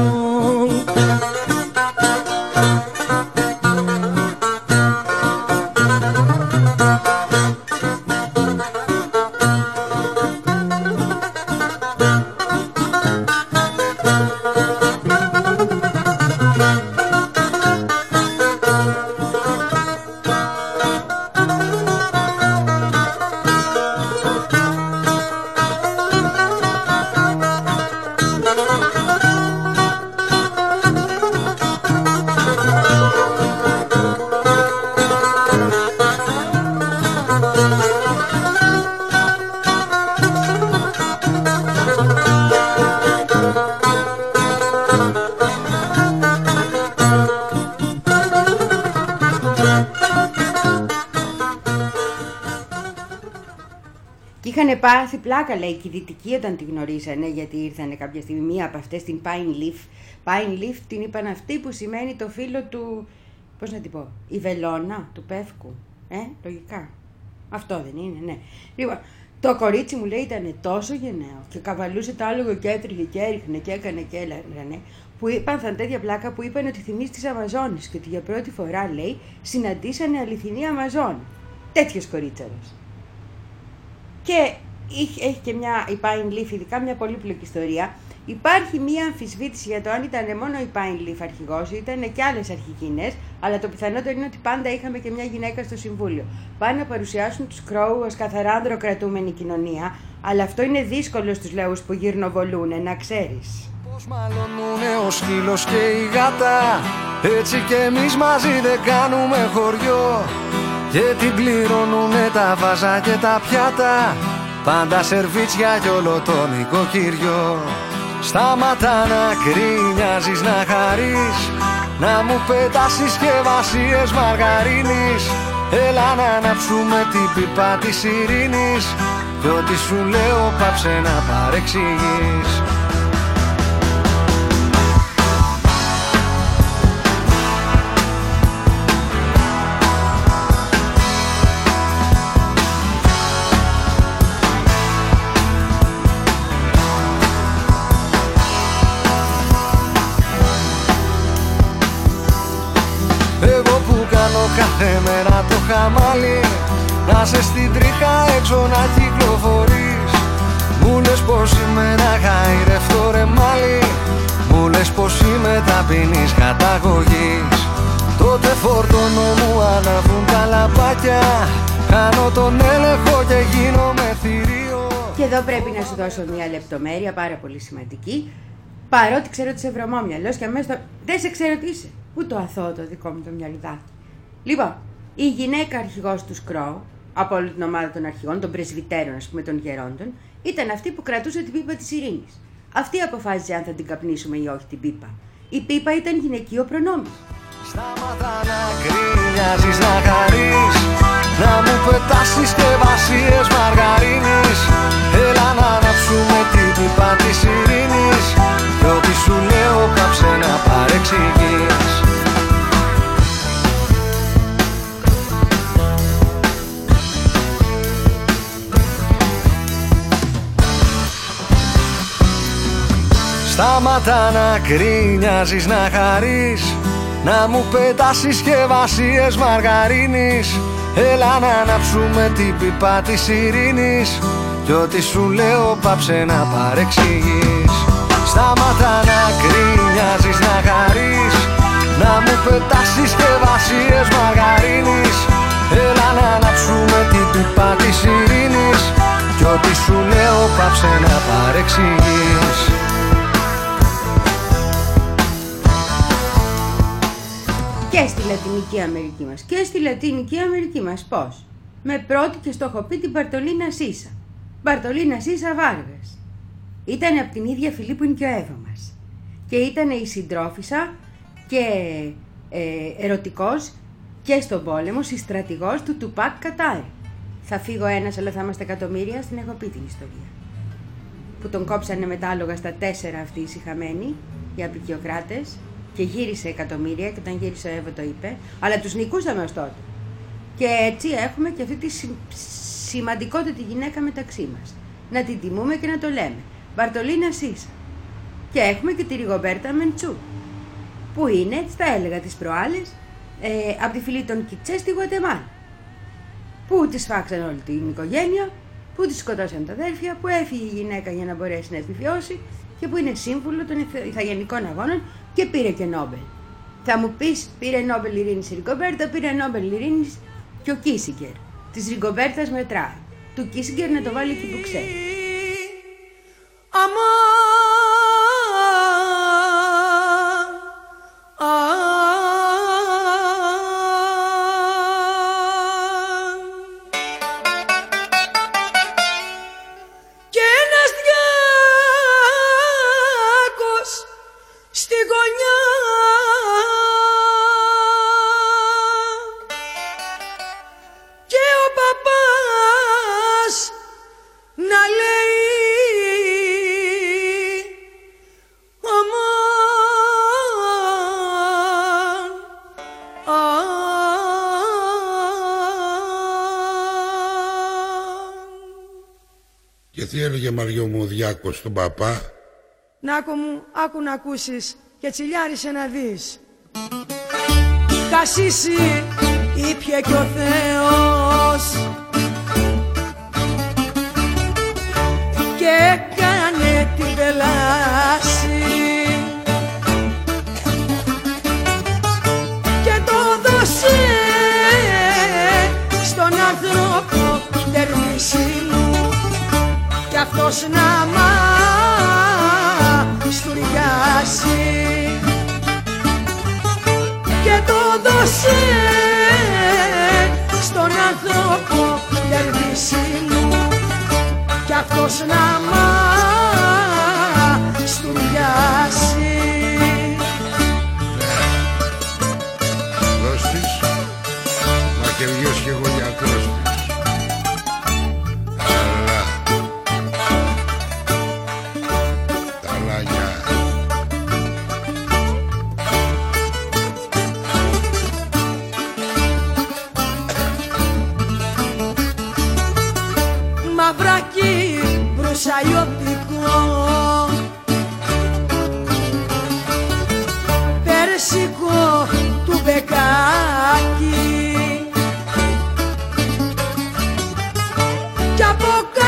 Είχανε πάθει πλάκα, λέει, και οι δυτικοί όταν τη γνωρίσανε, γιατί ήρθανε κάποια στιγμή μία από αυτές, την Pine Leaf. Pine Leaf την είπαν αυτή που σημαίνει το φύλλο του, πώς να την πω, η βελόνα του πεύκου. Ε, λογικά. Αυτό δεν είναι, ναι. Λοιπόν, το κορίτσι μου, λέει, ήταν τόσο γενναίο και καβαλούσε το άλογο και έτρεχε και έριχνε και έκανε και έλανε, που είπαν, θα τέτοια πλάκα που είπαν ότι θυμίζει τις Αμαζόνες και ότι για πρώτη φορά, λέει, συναντήσανε αληθινή Αμαζόνη. Τέτοιος κορίτσαρος. Και έχει και μια, η Pine Leaf, ειδικά μια πολύπλοκη ιστορία. Υπάρχει μια αμφισβήτηση για το αν ήταν μόνο η Pine Leaf αρχηγός ή ήταν και άλλες αρχηγίνες, αλλά το πιθανότερο είναι ότι πάντα είχαμε και μια γυναίκα στο συμβούλιο. Πάνε να παρουσιάσουν τους Crow ως καθαρά ανδροκρατούμενη κοινωνία, αλλά αυτό είναι δύσκολο στους λαούς που γυρνοβολούνε, να ξέρεις.
Πώς μαλωνούνε ο σκύλος και η γάτα, έτσι κι εμείς μαζί δεν κάνουμε χωριό. Και την πληρώνουνε τα βάζα και τα πιάτα, πάντα σερβίτσια κι όλο το νοικοκυριό. Σταματά να κρίνιαζεις, να χαρείς, να μου πετάς συσκευασίες μαργαρίνης. Έλα να ανάψουμε την πίπα της ειρήνης, κι ό,τι σου λέω πάψε να παρεξηγείς. Κάθε μέρα το χαμάλι, να σε στην τρίχα έξω να κυκλοφορείς. Μου λες πως είμαι να γαϊρευτώ ρε μάλι, μου λες πως είμαι ταπεινής καταγωγής. Τότε φορτώνω μου αναβούν τα λαμπάκια, κάνω τον έλεγχο και γίνομαι θηρίο.
Και εδώ πρέπει να σου δώσω μια λεπτομέρεια πάρα πολύ σημαντική, παρότι ξέρω ότι είσαι βρωμόμυαλος και αμέσως το... δεν σε ξέρω τι είσαι, που το αθώο το δικό μου το μυαλιδάκι. Λοιπόν, η γυναίκα αρχηγός του Σκρό, από όλη την ομάδα των αρχηγών, των πρεσβυτέρων, ας πούμε, των γερόντων, ήταν αυτή που κρατούσε την πίπα της ειρήνης. Αυτή αποφάσιζε αν θα την καπνίσουμε ή όχι την πίπα. Η πίπα ήταν γυναικείο προνόμιο.
Σταματά να γκρινιάζεις, να χαρείς, να μου πετάσεις και βασίες μαργαρίνης. Έλα να ανάψουμε την πίπα της ειρήνης, κι ό,τι σου λέω κάψε να παρεξηγείς. Σταματά να γκρινιάζεις, να χαρείς, να μου πετάσεις και βασίες μαργαρίνης. Έλα να ανάψουμε την πίπα της ειρήνης, κι ό,τι σου λέω πάψε να παρεξηγείς. Σταματά να γκρινιάζεις, να χαρείς, να μου πετάσεις και βασίες μαργαρίνης. Έλα να ανάψουμε την πίπα της ειρήνης, κι ό,τι σου λέω πάψε να παρεξηγείς.
Και στη Λατινική Αμερική μας και στη Λατινική Αμερική μας πώς? Με πρώτη και στοχοποιή την Μπαρτολίνα Σίσα. Μπαρτολίνα Σίσα Βάργας. Ήταν από την ίδια φυλή που είναι και ο Εύα μας. Και ήταν η συντρόφισσα και ε, ερωτικός και στον πόλεμο, συστρατηγός του Τουπάκ Κατάρι. Θα φύγω ένας, αλλά θα είμαστε εκατομμύρια, στην έχω πει την ιστορία. Που τον κόψανε με τα άλογα στα τέσσερα αυτοί οι σιχαμένοι, οι απικιοκράτες. Και γύρισε εκατομμύρια και όταν γύρισε ο Εύα το είπε, αλλά τους νικούσαμε ως τότε. Και έτσι έχουμε και αυτή τη συ... σημαντικότητα γυναίκα μεταξύ μας. Να την τιμούμε και να το λέμε. Μπαρτολίνα Σίσα. Και έχουμε και τη Ριγομπέρτα Μεντσού, που είναι, έτσι τα έλεγα τις προάλλες, ε, από τη φυλή των Κιτσέ στη Γουατεμάλα. Που τη φάξαν όλη την οικογένεια, που τη σκοτώσαν τα αδέρφια, που έφυγε η γυναίκα για να μπορέσει να επιβιώσει και που είναι σύμβουλο των Ιθαγενικών Αγώνων και πήρε και Νόμπελ. Θα μου πεις, πήρε Νόμπελ ειρήνης η Ριγκομπέρτα, πήρε Νόμπελ ειρήνης και ο Κίσιγκερ. Της Ριγκομπέρτας μετράει. Του Κίσιγκερ να το βάλει εκεί που ξέρει.
Αμά, και ένας διάκος στη γωνιά και ο παπάς να λέει αμάν,
Και τι έλεγε Μαριό μου ο Διάκος στον παπά?
Νάκο μου, άκου να ακούσεις και τσιλιάρισε να δεις. Κασίσι ήπιε κι ο Θεός και έκανε την πελάση και το δώσε στον άνθρωπο τερμίσιμου κι αυτός να μαστουριάσει και το δώσε στον άνθρωπο τερμίσιμου κι αυτός να μαστουριάσει.
Δώσ' της, μα και δυος κι εγώ γιατρός της. Αλλά τα λανιά.
Μαυράκι μπρουσαϊωτικό, περσικό του μπεκάκι κι από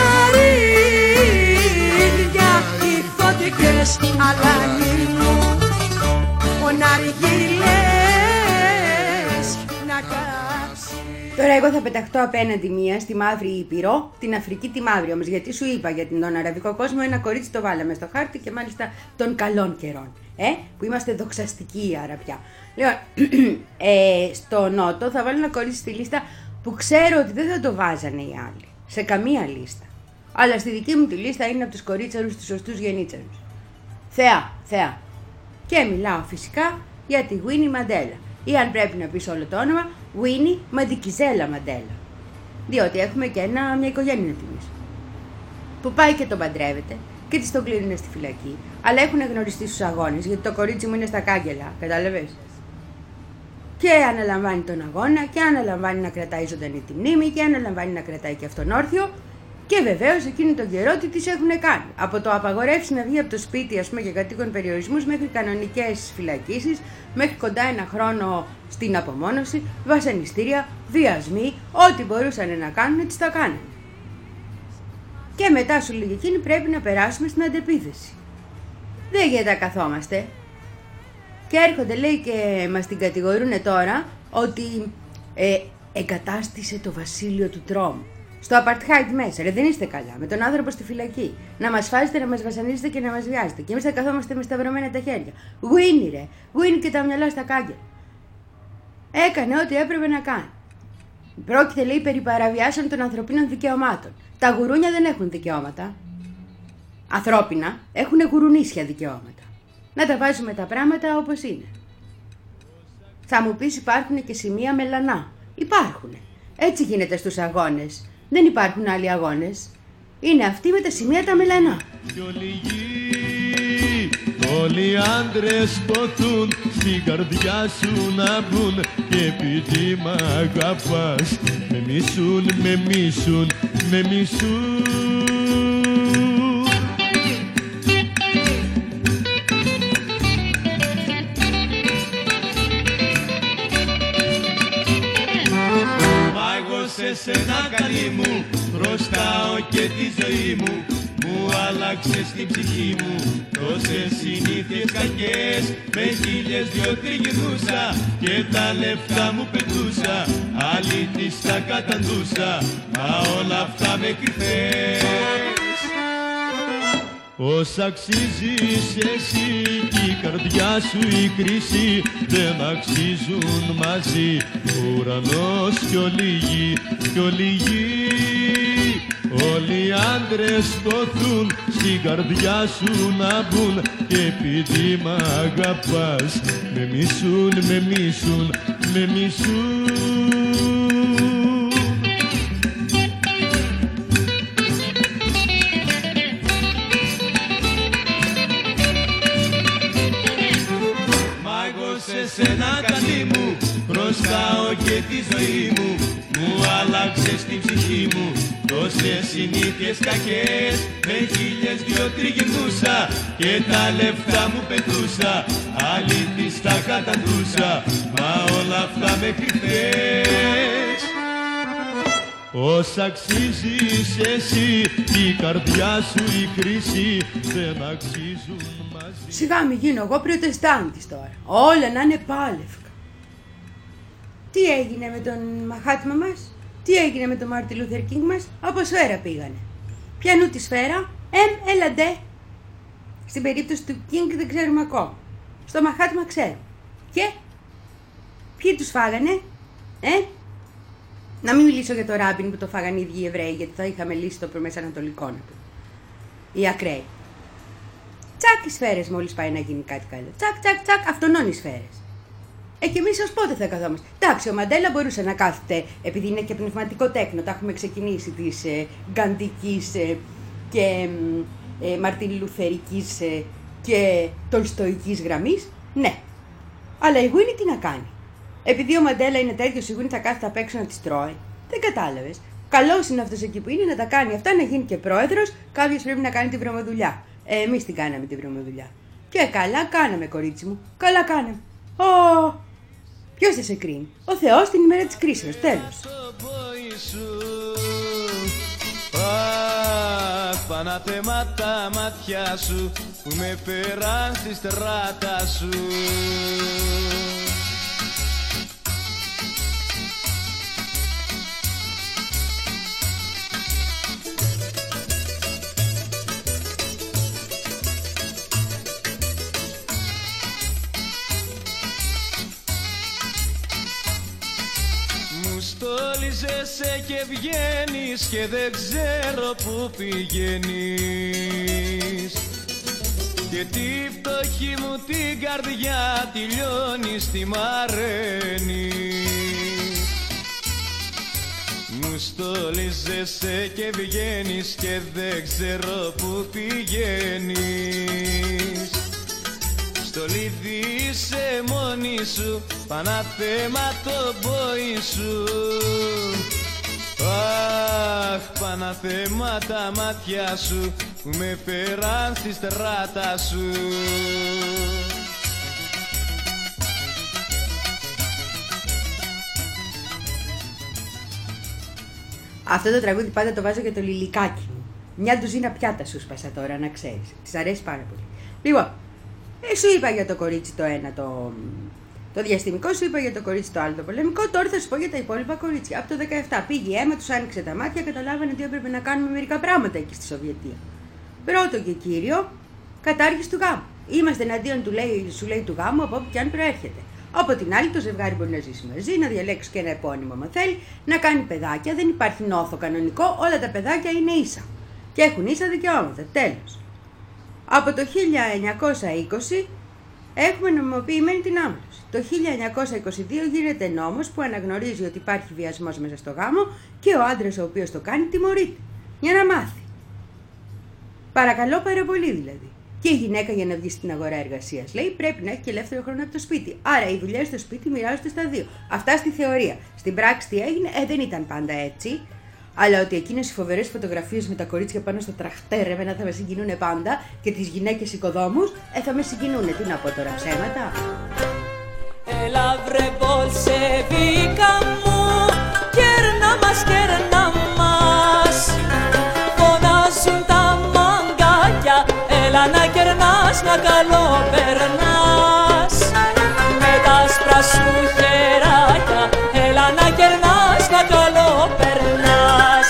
καρύδια οι φωτικές αλάνι μου ο ναργιλές να κάψει.
Τώρα εγώ θα πεταχτώ απέναντι μία στη μαύρη Ήπειρο, την Αφρική τη μαύρη όμως, γιατί σου είπα για τον αραβικό κόσμο ένα κορίτσι το βάλαμε στο χάρτη και μάλιστα των καλών καιρών, ε, που είμαστε δοξαστικοί οι Αραβιά. Λοιπόν, ε, στο Νότο θα βάλω ένα κορίτσι στη λίστα που ξέρω ότι δεν θα το βάζανε οι άλλοι σε καμία λίστα. Αλλά στη δική μου τη λίστα είναι από τους κορίτσαρους τους σωστούς γενίτσαρους. Θεά, θεά. Και μιλάω φυσικά για τη Winnie Mandela. Ή αν πρέπει να πεις όλο το όνομα, Winnie Μαντικιζέλα Μαντέλα. Διότι έχουμε και ένα, μια οικογένεια να τιμήσουμε. Που πάει και τον παντρεύεται και της τον κλείνουνε στη φυλακή. Αλλά έχουν γνωριστεί στους αγώνες, γιατί το κορίτσι μου είναι στα κάγκελα, κατάλαβες. Και αναλαμβάνει τον αγώνα και αναλαμβάνει να κρατάει ζωντανή τη μνήμη και αναλαμβάνει να κρατάει και αυτόν όρθιο. Και βεβαίως εκείνη τον καιρό τι τις έχουν κάνει. Από το απαγορεύσει να βγει από το σπίτι, ας πούμε, για κατοίκων περιορισμούς, μέχρι κανονικές φυλακίσεις, μέχρι κοντά ένα χρόνο στην απομόνωση, βασανιστήρια, βιασμοί, ό,τι μπορούσαν να κάνουν, τις τα κάνανε. Και μετά σου λέγει εκείνη πρέπει να περάσουμε στην αντεπίθεση. Δεν γίνεται να καθόμαστε. Και έρχονται, λέει, και μας την κατηγορούνε τώρα ότι ε, εγκατάστησε το βασίλειο του τρόμου. Στο apartheid μέσα, ρε, δεν είστε καλά. Με τον άνθρωπο στη φυλακή. Να μας φάζετε, να μας βασανίζετε και να μας βιάζετε. Και εμείς θα καθόμαστε με σταυρωμένα τα χέρια. Γουίνι, ρε. Γουίνι και τα μυαλά στα κάγκελα. Έκανε ό,τι έπρεπε να κάνει. Πρόκειται, λέει, περί παραβιάσεων των ανθρωπίνων δικαιωμάτων. Τα γουρούνια δεν έχουν δικαιώματα. Ανθρώπινα, έχουν γουρουνίσια δικαιώματα. Να τα βάζουμε τα πράγματα όπως είναι. Θα μου πεις υπάρχουν και σημεία μελανά. Υπάρχουν. Έτσι γίνεται στους αγώνες. Δεν υπάρχουν άλλοι αγώνες. Είναι αυτοί με τα σημεία τα μελανά.
Όλοι οι άντρες ποθούν στην καρδιά σου να μπουν και επειδή μ' αγαπάς με μισούν, με μισούν, με μισούν. Σε σένα καλή μου χρωστάω και τη ζωή μου. Μου άλλαξες την ψυχή μου τόσες συνήθειες κακές. Με χίλιες δυο τριγυρνούσα και τα λεφτά μου πετούσα. Άλλη της τα καταντούσα, μα όλα αυτά με κρυφές. Όσα αξίζεις εσύ κι η καρδιά σου η κρίση δεν αξίζουν μαζί. Ο ουρανός κι όλη η γη, κι όλη η γη. Όλοι οι άντρες ποθούν στην καρδιά σου να μπουν και επειδή μ' αγαπάς με μισούν, με μισούν, με μισούν. Σε σένα καλή μου χρωστάω και τη ζωή μου. Μου άλλαξες την ψυχή μου τόσες συνήθειες κακές. Με χίλιες δυο τριγυρνούσα και τα λεφτά μου πετούσα. Άλλη της τα καταντούσα, μα όλα αυτά με κρυφές. Όσα αξίζεις εσύ η καρδιά σου η κρίση δεν αξίζουν μαζί.
Σιγά μη γίνω εγώ προτεστάντης τώρα. Όλα να είναι πάλευκα. Τι έγινε με τον Μαχάτμα μας, τι έγινε με τον Μάρτιν Λούθερ Κίνγκ μας, από σφαίρα πήγανε. Πιανού τη σφαίρα, εμ, έλα ντε. Στην περίπτωση του Κίνγκ δεν ξέρουμε ακόμα. Στο Μαχάτμα ξέρουμε. Και ποιοι τους φάγανε, ε? Να μην μιλήσω για το Ράμπιν που το φάγανε οι ίδιοι οι Εβραίοι, γιατί θα είχαμε λύσει το προμεσανατολικό να πούμε. Οι ακραίοι. Τσακ οι σφαίρες μόλις πάει να γίνει κάτι καλό. Τσακ, τσακ, τσακ, αυτονών οι σφαίρες. Ε, και εμείς ως πότε θα καθόμαστε. Εντάξει, ο Μαντέλα μπορούσε να κάθεται, επειδή είναι και πνευματικό τέκνο, τα έχουμε ξεκινήσει της ε, γκαντικής ε, και ε, Μαρτίν Λουθερικής ε, και τολστοϊκής γραμμής. Ναι. Αλλά η Γουίνι τι να κάνει. Επειδή ο Μαντέλα είναι τέτοιος, η Γουίνι θα κάθεται απ' έξω να τις τρώει. Δεν κατάλαβες. Καλός είναι αυτός εκεί που είναι να τα κάνει αυτά, να γίνει και πρόεδρος. Κάποιος πρέπει να κάνει τη βρωμοδουλειά. Ε, εμείς την κάναμε τη βρωμοδουλειά. Και καλά κάναμε, κορίτσι μου. Καλά κάναμε. Ω, ποιος θα σε κρίνει. Ο Θεός την ημέρα της κρίσεως. Τέλος.
Αχ, παναθέμα τα μάτια σου που με φέραν στη στράτα σου. Στόλιζε Στολίζεσαι και βγαίνεις και δεν ξέρω που πηγαίνεις. Και τη φτωχή μου την καρδιά τη λιώνεις, τη μαραίνεις. Μου στολίζεσαι και βγαίνεις και δεν ξέρω που πηγαίνεις. Στολίδι είσαι μόνη σου, Παναθέμα το πόη σου. Αχ, Παναθέμα τα μάτια σου που με φέραν στη στράτα σου.
Αυτό το τραγούδι πάντα το βάζω για το λιλικάκι μου. Μια ντουζίνα πιάτα σου σπάσα τώρα, να ξέρεις. Της αρέσει πάρα πολύ. Λοιπόν, ε, σου είπα για το κορίτσι το ένα το, το διαστημικό, σου είπα για το κορίτσι το άλλο το πολεμικό. Τώρα θα σου πω για τα υπόλοιπα κορίτσια. Από το δεκαεπτά πήγε η αίμα, τους άνοιξε τα μάτια, καταλάβανε ότι έπρεπε να κάνουμε μερικά πράγματα εκεί στη Σοβιετία. Πρώτο και κύριο, κατάργηση του γάμου. Είμαστε εναντίον του, λέει, σου λέει, του γάμου από όπου και αν προέρχεται. Από την άλλη, το ζευγάρι μπορεί να ζήσει μαζί, να διαλέξει και ένα επώνυμο, αν θέλει, να κάνει παιδάκια. Δεν υπάρχει νόθο κανονικό, όλα τα παιδάκια είναι ίσα. Και έχουν ίσα δικαιώματα. Τέλος. Από το χίλια εννιακόσια είκοσι έχουμε νομιμοποιημένη την άμβλωση. Το χίλια εννιακόσια είκοσι δύο γίνεται νόμος που αναγνωρίζει ότι υπάρχει βιασμός μέσα στο γάμο και ο άντρας ο οποίος το κάνει τιμωρείται. Για να μάθει. Παρακαλώ πάρα πολύ δηλαδή. Και η γυναίκα για να βγει στην αγορά εργασίας, λέει, πρέπει να έχει και ελεύθερο χρόνο από το σπίτι. Άρα οι δουλειές στο σπίτι μοιράζονται στα δύο. Αυτά στη θεωρία. Στην πράξη τι έγινε, ε, δεν ήταν πάντα έτσι. Αλλά ότι εκείνες οι φοβερές φωτογραφίες με τα κορίτσια πάνω στο τραχτέρ, εμένα θα με συγκινούν πάντα, και τις γυναίκες οικοδόμους, ε, θα με συγκινούν. Τι να πω τώρα, ψέματα.
Έλα βρε Μπολσεβίκα μου, κέρνα μας, κέρνα μας. Φωνάζουν τα μαγκάκια, έλα να κερνάς, να καλό περνάς. Με τα άσπρα σου χεράκια, έλα να κερνάς, να καλό περνάς.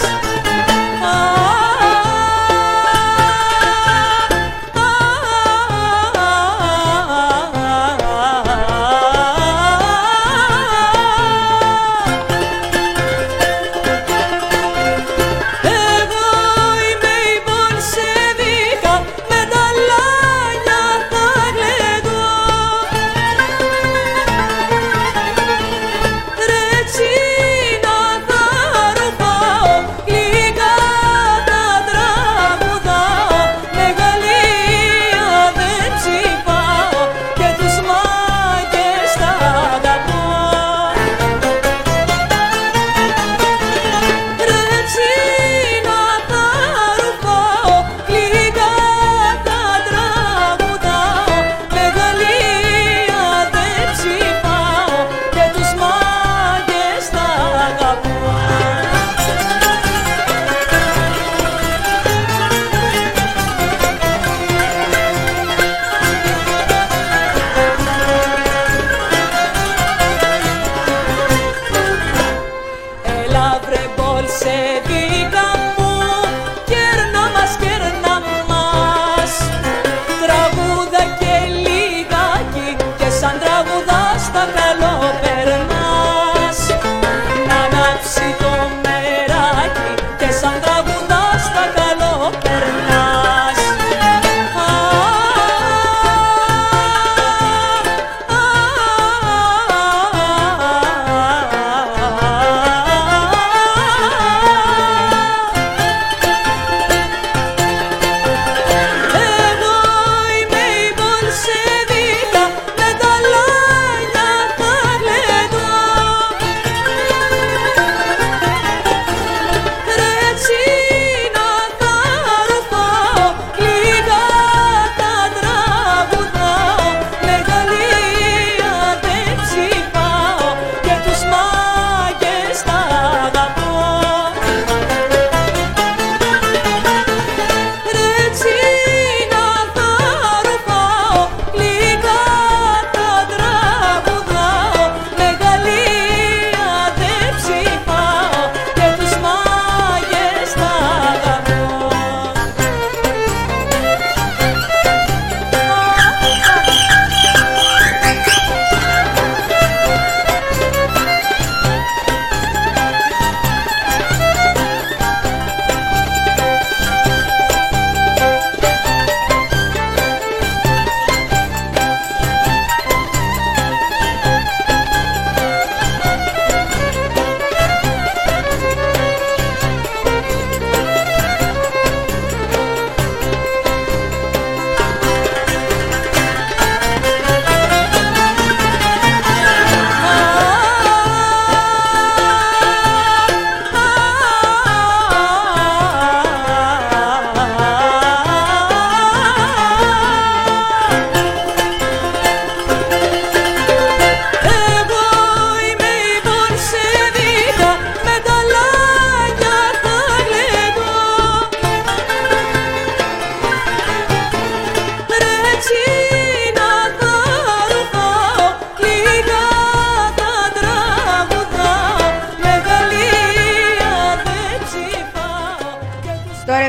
Λέγω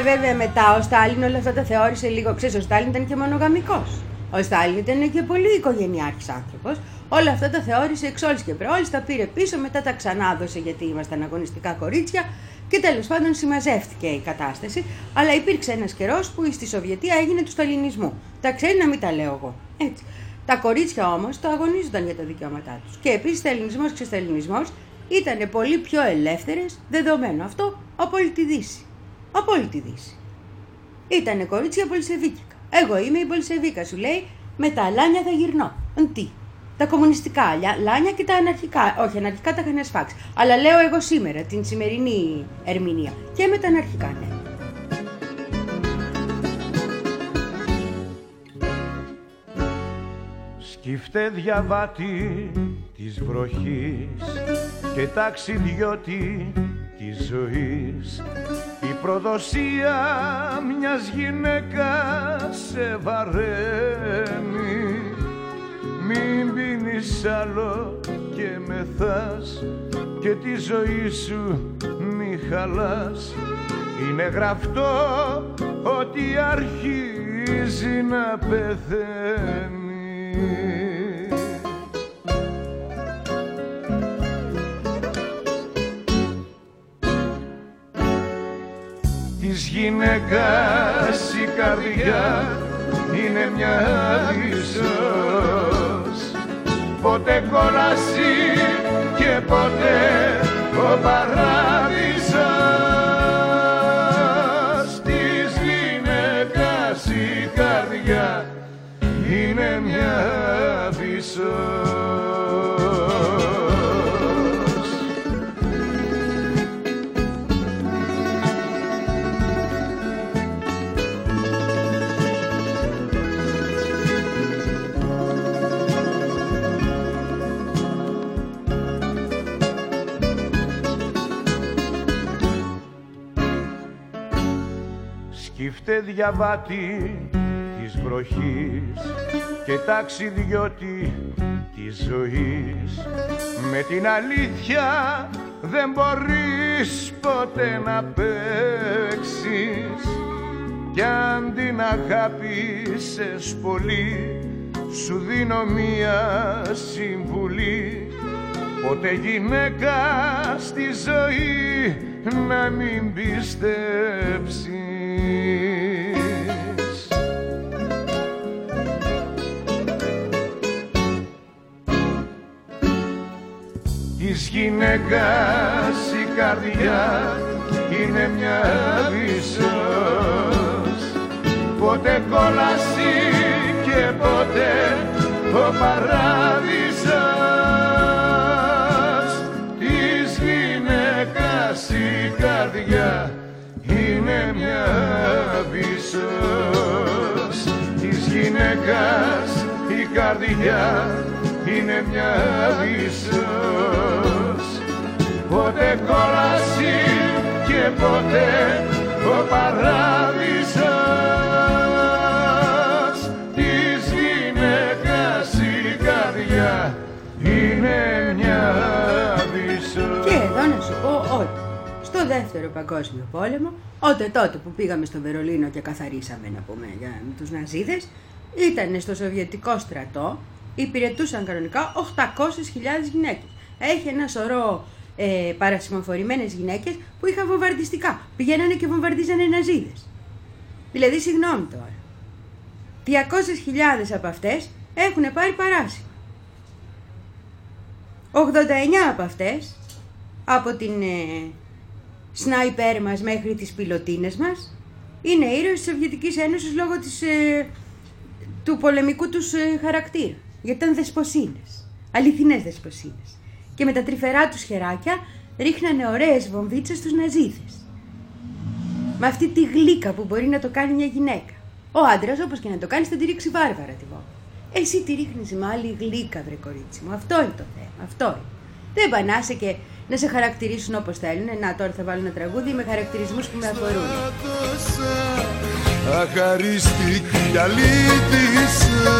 βέβαια μετά ο Στάλιν όλα αυτά τα θεώρησε λίγο. Ξέρεις, ο Στάλιν ήταν και μονογαμικός. Ο Στάλιν ήταν και πολύ οικογενειάρχης άνθρωπος. Όλα αυτά τα θεώρησε εξ όλης και προόλης, τα πήρε πίσω, μετά τα ξανάδωσε γιατί ήμασταν αγωνιστικά κορίτσια και τέλος πάντων συμμαζεύτηκε η κατάσταση. Αλλά υπήρξε ένας καιρός που στη Σοβιετία έγινε του σταλινισμού. Τα ξέρει, να μην τα λέω εγώ. Έτσι. Τα κορίτσια όμως το αγωνίζονταν για τα δικαιώματά τους. Και επίσης σταλινισμός και σταλινισμός ήταν πολύ πιο ελεύθερες, δεδομένο αυτό, από όλη τη Δύση. Από όλη τη Δύση. Ήτανε κορίτσια πολυσεβίκικα. Εγώ είμαι η Πολυσεβίκα, σου λέει, με τα λάνια θα γυρνώ. Τι. Τα κομμουνιστικά λάνια και τα αναρχικά. Όχι, αναρχικά τα είχαν σφάξει. Αλλά λέω εγώ σήμερα, την σημερινή ερμηνεία. Και με τα αναρχικά, ναι.
Σκύφτε διαβάτη της βροχής και ταξιδιώτη της ζωής, η προδοσία μιας γυναίκας σε βαραίνει. Μην πίνεις άλλο και μεθάς και τη ζωή σου μη χαλάς. Είναι γραφτό ότι αρχίζει να πεθαίνει. Της γυναίκας η καρδιά είναι μια άβυσσος, ποτέ κόλαση και ποτέ ο παράδεισος. Της γυναίκας η καρδιά είναι μια άβυσσος. Σκύφτε διαβάτη της βροχής και ταξιδιώτη της ζωής, με την αλήθεια δεν μπορείς ποτέ να παίξεις, κι αν την αγάπησες πολύ σου δίνω μία συμβουλή, ποτέ γυναίκα στη ζωή να μην πιστέψεις. Της γυναίκας η καρδιά είναι μια άβυσσος, ποτέ κόλαση και ποτέ ο παράδεισος. Της γυναίκας η καρδιά είναι μια άβυσσος. Της γυναίκας η καρδιά είναι μια άβυσσος, ποτέ κόλαση και ποτέ ο παράδεισος. Της γυναίκας η καρδιά είναι μια άβυσσος.
Και εδώ να σου πω ότι στο δεύτερο παγκόσμιο πόλεμο, όταν τότε που πήγαμε στο Βερολίνο και καθαρίσαμε, να πούμε, για τους Ναζίδες, ήταν στο Σοβιετικό στρατό, υπηρετούσαν κανονικά οκτακόσιες χιλιάδες γυναίκες. Έχει ένα σωρό ε, παρασημοφορημένες γυναίκες που είχαν βομβαρδιστικά. Πηγαίνανε και βομβαρδίζανε Ναζίδες. Δηλαδή, συγγνώμη τώρα. διακόσιες χιλιάδες από αυτές έχουν πάρει παράσημα. ογδόντα εννιά από αυτές, από την ε, σνάιπερ μας μέχρι τις πιλωτίνες μας, είναι ήρωες της Σοβιετικής Ένωσης λόγω της, ε, του πολεμικού τους ε, χαρακτήρα. Γιατί ήταν δεσποσίνες, αληθινές δεσποσίνες. Και με τα τρυφερά τους χεράκια ρίχνανε ωραίες βομβίτσες στους Ναζίδες. Με αυτή τη γλύκα που μπορεί να το κάνει μια γυναίκα. Ο άντρας, όπως και να το κάνεις, θα τη ρίξει βάρβαρα τη βόμβα. Εσύ τη ρίχνεις με άλλη γλύκα, βρε κορίτσι μου. Αυτό είναι το θέμα. Αυτό είναι. Δεν πανάσαι και να σε χαρακτηρίσουν όπως θέλουν. Να, τώρα θα βάλω ένα τραγούδι με χαρακτηρισμούς που με αφορούν.
Αχαρίστικη αλήτησα,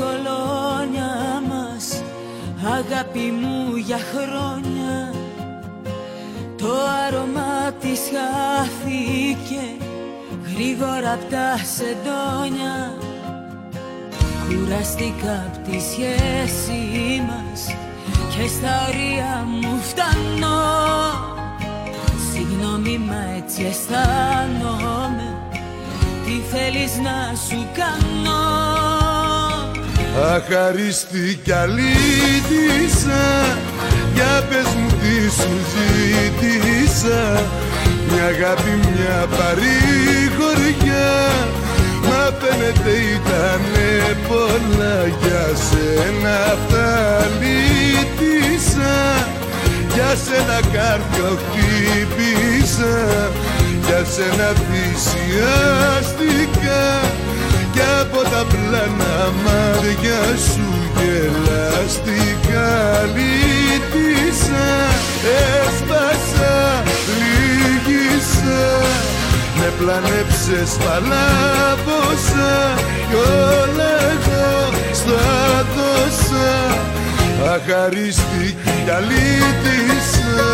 κολόνια μας, αγάπη μου για χρόνια. Το άρωμα της χάθηκε γρήγορα απ' τα σεντόνια. Κουραστήκα απ' τη σχέση μας και στα ωρία μου φτάνω. Συγγνώμη μα έτσι αισθάνομαι, τι θέλεις να σου κάνω.
Αχαρίστη κι αλήτησα, για πες μου τι σου ζήτησα. Μια αγάπη, μια παρηγοριά, μα φαίνεται ήτανε πολλά. Για σένα αυτά λύτησα, για σένα κάρδιο χτύπησα, για σένα θυσιάστηκα, κι από τα πλάνα μάτια σου γελαστικά. Λύτησα, έσπασα, πλήγησα, με πλανέψες, παλάβωσα, κι όλα εγώ στα δώσα. Αχαρίστη κι αλήτησα.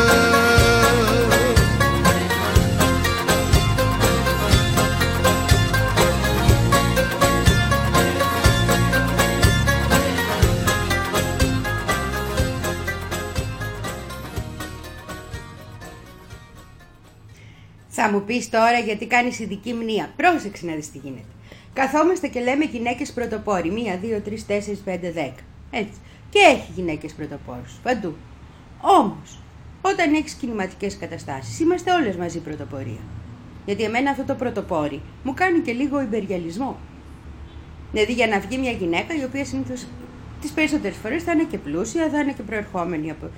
Θα μου πεις τώρα γιατί κάνεις ειδική μνήα. Πρόσεξε να δεις τι γίνεται. Καθόμαστε και λέμε γυναίκες πρωτοπόροι. Μία, δύο, τρεις, τέσσερις, πέντε, δέκα. Έτσι. Και έχει γυναίκες πρωτοπόρους. Παντού. Όμως, όταν έχεις κινηματικές καταστάσεις, είμαστε όλες μαζί πρωτοπορία. Γιατί εμένα αυτό το πρωτοπόρι μου κάνει και λίγο υπεριαλισμό. Δηλαδή για να βγει μια γυναίκα η οποία συνήθως τις περισσότερες φορές θα είναι και πλούσια, θα είναι και προερχόμενη από.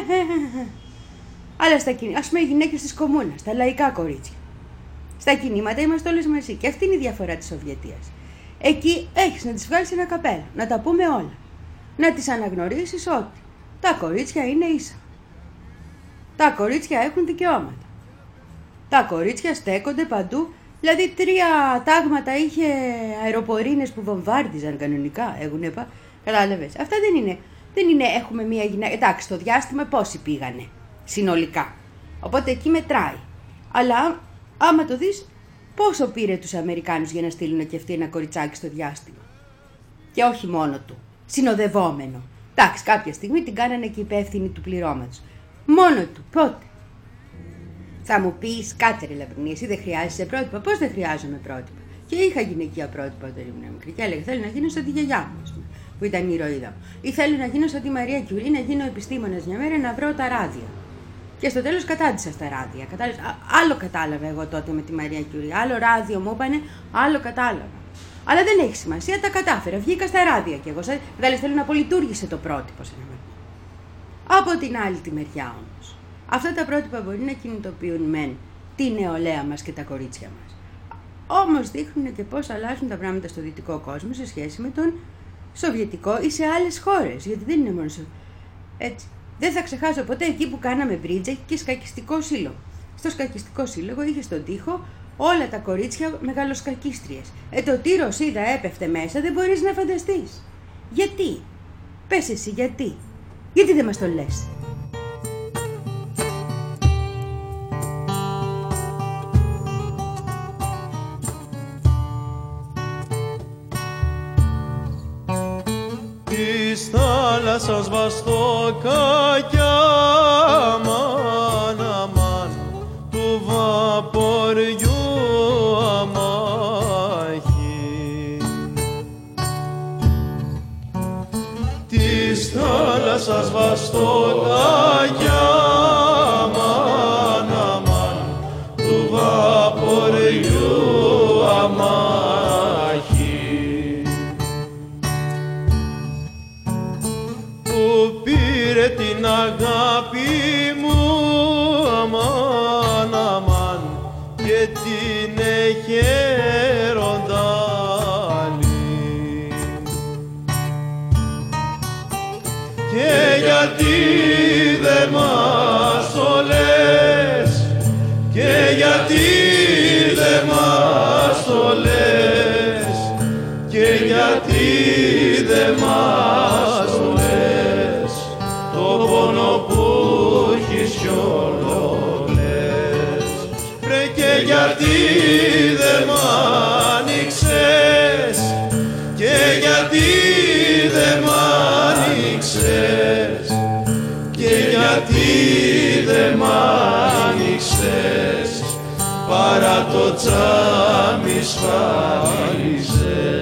Αλλά στα κινήματα, ας πούμε οι γυναίκες της κομμούνας, τα λαϊκά κορίτσια. Στα κινήματα είμαστε όλες μαζί και αυτή είναι η διαφορά της Σοβιετίας. Εκεί έχεις να τις βγάλεις ένα καπέλο, να τα πούμε όλα. Να τις αναγνωρίσεις ότι τα κορίτσια είναι ίσα. Τα κορίτσια έχουν δικαιώματα. Τα κορίτσια στέκονται παντού. Δηλαδή τρία τάγματα είχε αεροπορίνες που βομβάρδιζαν κανονικά. Έχουνε πα... Κατάλαβες. Αυτά δεν είναι. Δεν είναι έχουμε μία γυναίκα. Εντάξει, στο διάστημα πόσοι πήγανε συνολικά. Οπότε εκεί μετράει. Αλλά άμα το δεις, πόσο πήρε τους Αμερικάνους για να στείλουν και αυτοί ένα κοριτσάκι στο διάστημα. Και όχι μόνο του. Συνοδευόμενο. Εντάξει, κάποια στιγμή την κάνανε και υπεύθυνοι του πληρώματος. Μόνο του. Πότε. Θα μου πεις, κάτσε ρε Λαμπρινή, εσύ δεν χρειάζεσαι πρότυπα. Πώς δεν χρειάζομαι πρότυπα. Και είχα γυναικεία πρότυπα όταν ήμουν μικρή. Και έλεγα: θέλω να γίνω σαν τη γιαγιά μου, ας πούμε, που ήταν η ηρωίδα μου. Ή θέλω να γίνω σαν τη Μαρία Κιουρί, να γίνω επιστήμονας μια μέρα, να βρω τα ράδια. Και στο τέλος κατάντησα στα ράδια. Κατάλαβες. Άλλο κατάλαβα εγώ τότε με τη Μαρία Κιουρί. Άλλο ράδιο μου είπανε, άλλο κατάλαβα. Αλλά δεν έχει σημασία, τα κατάφερα. Βγήκα στα ράδια κι εγώ. Κατάλαβες, θέλω να απολειτούργησε το πρότυπο σε ένα βαθμό. Από την άλλη τη μεριά όμως, αυτά τα πρότυπα μπορεί να κινητοποιούν μεν τη νεολαία μας και τα κορίτσια μας. Όμως δείχνουν και πώς αλλάζουν τα πράγματα στο δυτικό κόσμο σε σχέση με τον σοβιετικό ή σε άλλες χώρες. Γιατί δεν είναι μόνο. Έτσι. Δεν θα ξεχάσω ποτέ εκεί που κάναμε μπρίτζα και σκακιστικό σύλλογο. Στο σκακιστικό σύλλογο είχε στον τοίχο όλα τα κορίτσια μεγαλοσκακίστριες. Ε, το τι ρωσίδα έπεφτε μέσα δεν μπορείς να φανταστείς. Γιατί. Πες εσύ γιατί. Γιατί δεν μας το λες.
Της θάλασσας βαστοκάκια, αμάν, αμάν, του βαποριού αμάχη. Της θάλασσας βαστοκάκια, αμάν, αμάν, του βαποριού αμάχη. Την αγάπη μου, αμάν, αμάν, και την εχέρονταλη. Και γιατί δε μας το λες, και γιατί δε μας το λες, και γιατί δε δε μας το λες, το πόνο που έχεις κι όλο λες. Βρε και γιατί δε μ' άνοιξες, και γιατί δε μ' άνοιξες, και γιατί δε μ' άνοιξες, παρά το τσάμι σφάλισες.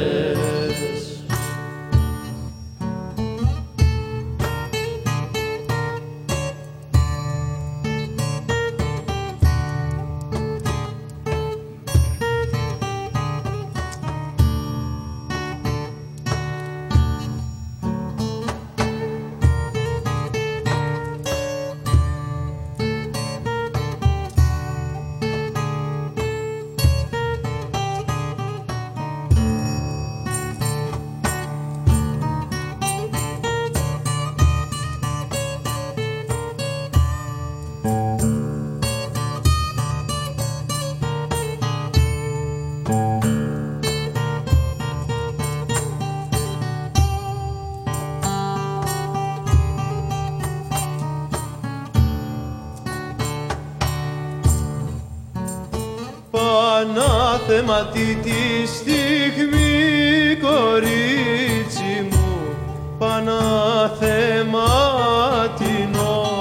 Πανάθεματη τη στιγμή, κορίτσι μου, Πανάθεμα την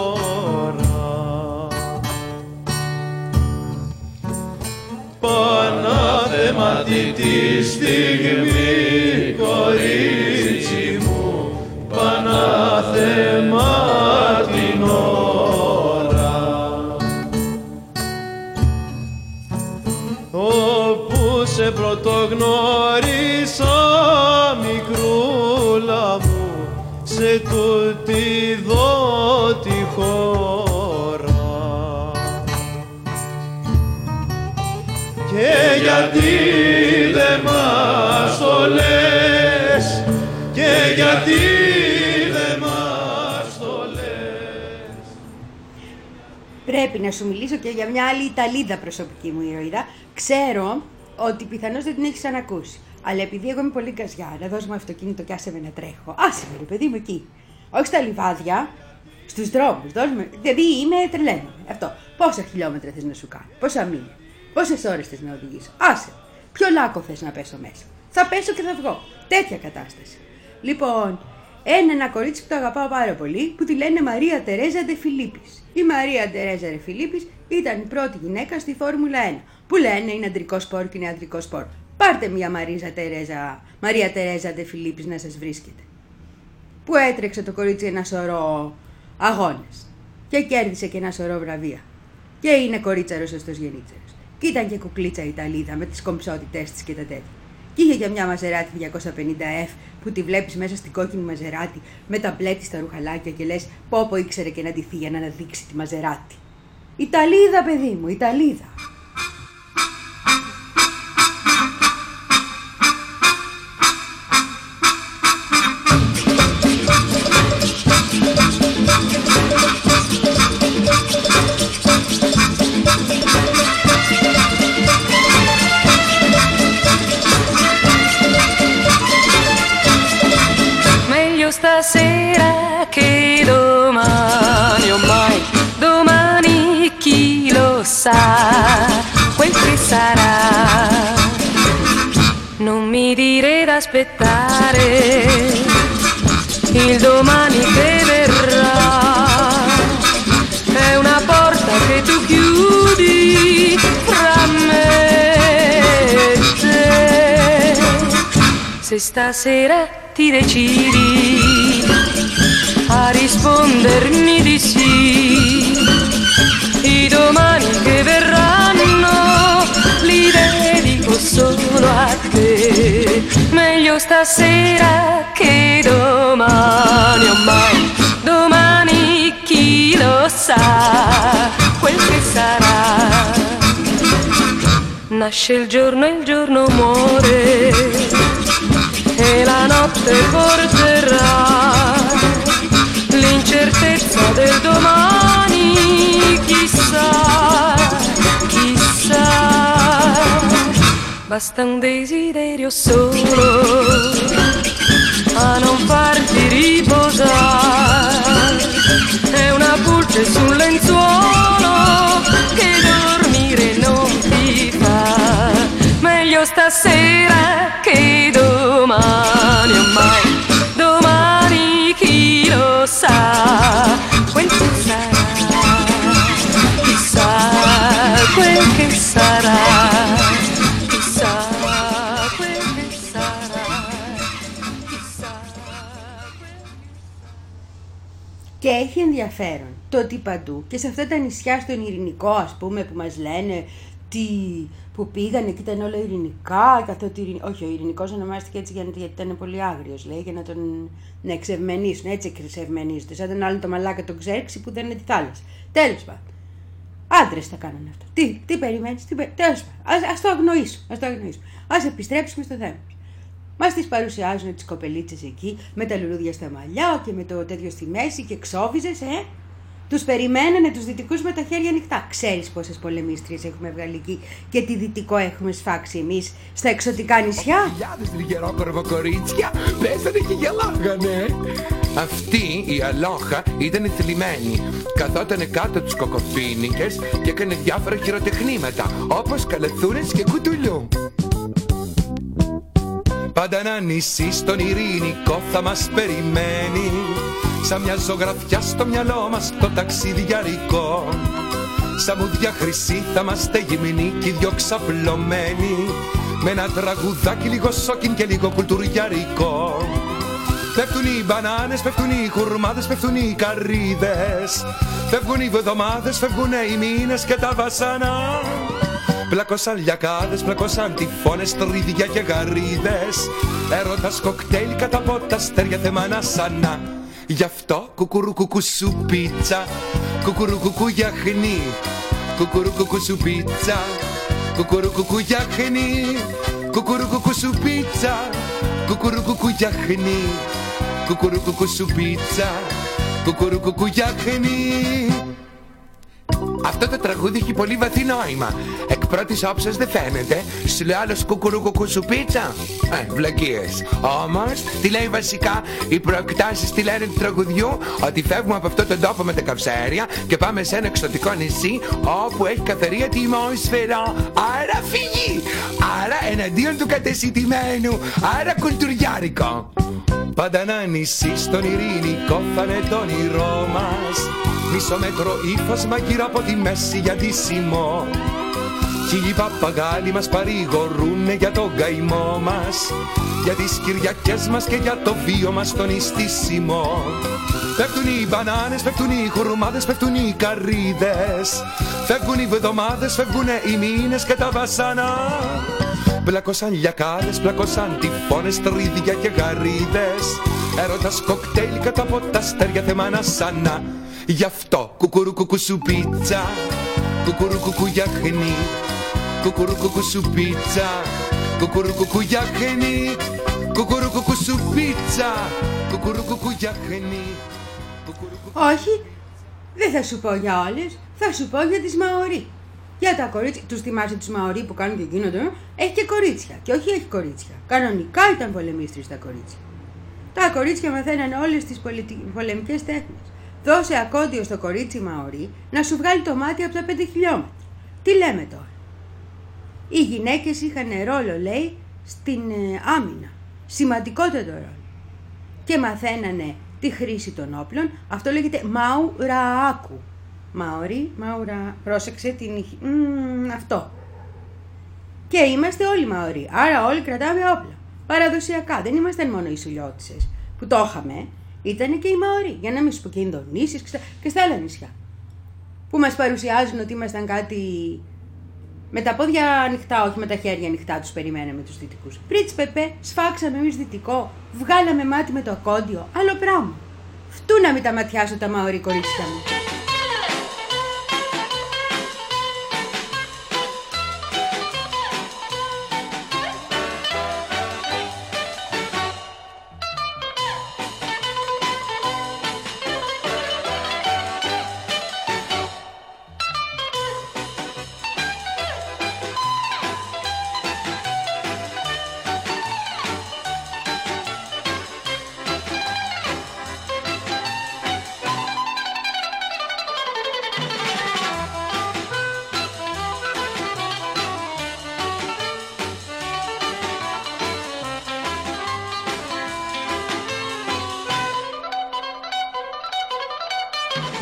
ώρα. Πανάθεματη τη στιγμή, κορίτσι μου, Πανάθεμα την ώρα. Όπου σε πρωτογνώρισα, μικρούλα μου, σε τούτη δω τη χώρα. Και γιατί δε μας το λες, και γιατί δε μας το λες.
Πρέπει να σου μιλήσω και για μια άλλη Ιταλίδα προσωπική μου ηρωίδα. Ξέρω ότι πιθανώς δεν την έχεις ανακούσει. Αλλά επειδή εγώ είμαι πολύ γκαζιά, να δώσουμε αυτοκίνητο και άσε με να τρέχω. Άσε με ρε παιδί μου εκεί. Όχι στα λιβάδια, στους δρόμους. Δώσουμε... Δηλαδή είμαι τρελαίνομαι. Αυτό. Πόσα χιλιόμετρα θες να σου κάνω, πόσα μίλια, πόσες ώρες θες να οδηγήσω. Άσε. Ποιο λάκκο θες να πέσω μέσα. Θα πέσω και θα βγω. Τέτοια κατάσταση. Λοιπόν, ένα, ένα κορίτσι που το αγαπάω πάρα πολύ, που τη λένε Μαρία Τερέζα Ντε Φιλίππης. Η Μαρία Τερέζα Ντε Φιλίππης ήταν η πρώτη γυναίκα στη Φόρμουλα ένα. Που λένε είναι αντρικό σπορ και είναι αντρικό σπορ. Πάρτε μια Μαρίζα Τερέζα, Μαρία Τερέζα Ντε Φιλίππης να σας βρίσκεται. Που έτρεξε το κορίτσι ένα σωρό αγώνες. Και κέρδισε και ένα σωρό βραβεία. Και είναι κορίτσαρος σωστός γενίτσαρος. Και ήταν και κουκλίτσα Ιταλίδα με τις κομψότητές της και τα τέτοια. Και είχε για μια Μαζεράτη διακόσια πενήντα εφ που τη βλέπεις μέσα στην κόκκινη Μαζεράτη με τα μπλε της στα ρουχαλάκια και λες πόπο ήξερε και να ντυθεί για να αναδείξει τη Μαζεράτη. Ιταλίδα, παιδί μου, Ιταλίδα.
Stasera che domani ormai, domani chi lo sa, quel che sarà. Non mi dire d'aspettare il domani che verrà. È una porta che tu chiudi fra me e te. Se stasera ti decidi a rispondermi di sì, i domani che verranno li dedico solo a te. Meglio stasera che domani ormai, domani chi lo sa, quel che sarà. Nasce il giorno e il giorno muore e la notte porterà l'incertezza del domani, chissà, chissà. Basta un desiderio solo ma non farti riposare. È una pulce sul lenzuolo che dormire non ti fa. Meglio stasera che domani, ormai domani chi lo sa. Quel che sarà, chissà quel che sarà.
Και έχει ενδιαφέρον το ότι παντού και σε αυτά τα νησιά στον Ειρηνικό, ας πούμε, που μας λένε τι, που πήγανε και ήταν όλα ειρηνικά, καθότι, όχι, ο Ειρηνικός ονομάστηκε έτσι γιατί ήταν πολύ άγριος, λέει, για να τον να εξευμενήσουν, έτσι εξευμενίζονται, σαν τον άλλον το μαλάκα τον Ξέρξη που δεν είναι τη θάλασσα. Τέλος πάντων, άντρες τα κάνουν αυτό. Τι, τι περιμένεις, τι περιμένεις, τέλος πάντων, ας, ας το αγνοήσουμε, ας το αγνοήσουμε. Ας επιστρέψουμε στο θέμα. Μας τις παρουσιάζουν τις κοπελίτσες εκεί με τα λουλούδια στα μαλλιά και με το τέτοιο στη μέση και ξόβιζες, ε! Τους περιμένανε τους δυτικούς με τα χέρια ανοιχτά. Ξέρεις πόσες πολεμίστριες έχουμε βγάλει εκεί και τι δυτικό έχουμε σφάξει εμείς στα εξωτικά νησιά.
Χιλιάδες τριγερόκορβο κορίτσια πέσανε και γελάγανε. Αυτή η αλόχα ήταν θλιμμένη. Καθότανε κάτω τους κοκοφίνικες και έκανε διάφορα χειροτεχνήματα όπως καλαθούρες και κουτουλού. Πάντα ένα νησί στον Ειρηνικό θα μας περιμένει, σαν μια ζωγραφιά στο μυαλό μας το ταξιδιαρικό. Σαν μουδιά χρυσή θα είμαστε γυμνοί κι οι δυο ξαπλωμένοι, με ένα τραγουδάκι λίγο σόκιν και λίγο κουλτουριαρικό. Πέφτουν οι μπανάνες, πέφτουν οι χουρμάδες, πέφτουν οι καρύδες, φεύγουν οι βδομάδες, φεύγουν οι μήνες και τα βασανά. Πλακώσαν λιακάδες, πλακώσαν τυφώνες, τρίδια και γαρίδες, έρωτας κοκτέιλ κατά από τα αστέρια θεμάνα σανά. Γι' αυτό κουκουρουκουκου σου πίτσα, κουκουρουκουκου γιαχνί, κουκουρουκουκου σου πίτσα, κουκουρουκουκου γιαχνί, κουκουρουκουκου σου πίτσα, κουκουρουκουκου γιαχνί, κουκουρουκουκου σου πίτσα, κουκουρουκουκου γιαχνί. Αυτό το τραγούδι έχει πολύ βαθύ νόημα. Εκ πρώτης όψεως δεν φαίνεται. Σου λέει άλλος κουκουρουκουκου σου πίτσα. Ε, βλακίες. Όμως, τι λέει βασικά, οι προεκτάσεις τι λένε του τραγουδιού, ότι φεύγουμε από αυτόν τον τόπο με τα καυσαέρια και πάμε σε ένα εξωτικό νησί όπου έχει καθαρή ατμόσφαιρα. Άρα φυγή. Άρα εναντίον του κατεσιτημένου. Άρα κουλτουριάρικο. Πάντα ένα νησί στον Ειρηνικό θα είναι το όνειρό μας. Μισό μέτρο ύφος μαγείρα από τη μέση για ντύσιμο. Χίλιοι παπαγάλοι μας παρηγορούνε για τον καημό μας, για τις Κυριακές μας και για το βίο μας τον ιστίσιμο. Πέφτουν οι μπανάνες, πέφτουν οι χουρμάδες, πέφτουν οι καρύδες, φεύγουν οι βδομάδες, φεύγουν οι μήνες και τα βασανά. Πλακώσαν λιακάδες, πλακώσαν τυφώνες, τρίδια και γαρίδες, έρωτας κοκτέιλ κάτω από τα αστέρια θεμάνα σανά. Γι' αυτό κουκουρουκουκου σου πίτσα, κουκουρουκουκου γιαχνί, κουκουρουκουκου σου πίτσα, κουκουρουκουκου γιαχνί, κουκουρουκουκου σου πίτσα, κουκουρουκουκου γιαχνί.
Όχι, δεν θα σου πω για όλες, θα σου πω για τις Μαωρί. Για τα κορίτσια, τους θυμάσαι τους Μαωρί που κάνουν και γίνονται, έχει και κορίτσια και όχι έχει κορίτσια. Κανονικά ήταν πολεμίστρες τα κορίτσια. Τα κορίτσια μαθαίνανε όλες τις πολιτι... πολεμικές τέχνες. Δώσε ακόντιο στο κορίτσι Μαωρί να σου βγάλει το μάτι από τα πέντε χιλιόμετρα. Τι λέμε τώρα. Οι γυναίκες είχαν ρόλο, λέει, στην ε, άμυνα. Σημαντικότερο ρόλο. Και μαθαίνανε τη χρήση των όπλων. Αυτό λέγεται μαουραάκου. Μαωρί, μαουρα... Πρόσεξε την... Μ, αυτό. Και είμαστε όλοι Μαωρί. Άρα όλοι κρατάμε όπλα. Παραδοσιακά. Δεν ήμασταν μόνο οι Σουλιώτισσες που το είχαμε. Ήτανε και οι Μαωρί, για να μην σου πω και οι Ινδονήσιες και στα, και στα άλλα νησιά. Που μας παρουσιάζουν ότι ήμασταν κάτι με τα πόδια ανοιχτά, όχι με τα χέρια ανοιχτά, τους περιμέναμε τους δυτικούς. Πρίτς πεπέ, σφάξαμε εμείς δυτικό, βγάλαμε μάτι με το ακόντιο, άλλο πράγμα. Φτού να μην τα ματιάσω τα Μαωρί κορίτσια μου.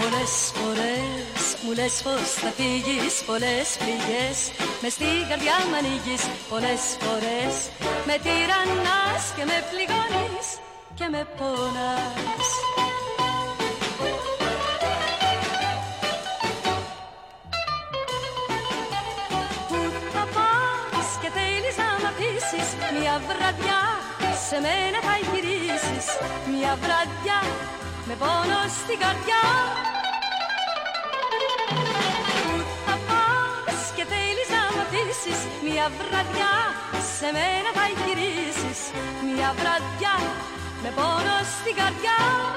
Πολλές φορές μου λες πως θα φύγεις, πολλές πληγές μες στην καρδιά μ' ανοίγεις. Πολλές φορές με τυραννάς και με πληγώνεις και με πονάς. Πού θα πας και θέλεις να μ' αφήσεις, μια βραδιά σε μένα θα γυρίσεις. Μια βραδιά με πόνο στην καρδιά. Πού θα πας και θέλεις να μ' αφήσεις, μια βραδιά σε μένα θα γυρίσεις. Μια βραδιά με πόνο στην καρδιά.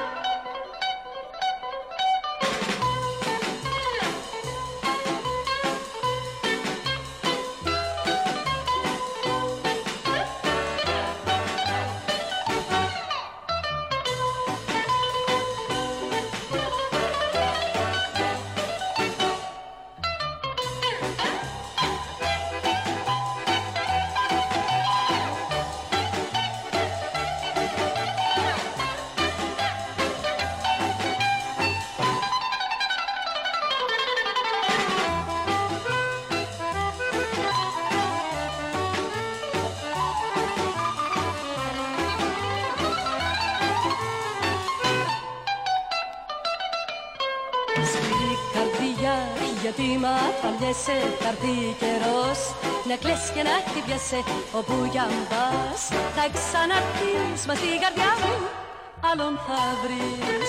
Γιατί μ' απαλλιέσαι, θα έρθει καιρός να κλαις και να χτυπιέσαι. Όπου κι αν πας θα ξαναρθείς, μα στην καρδιά μου άλλον θα βρεις.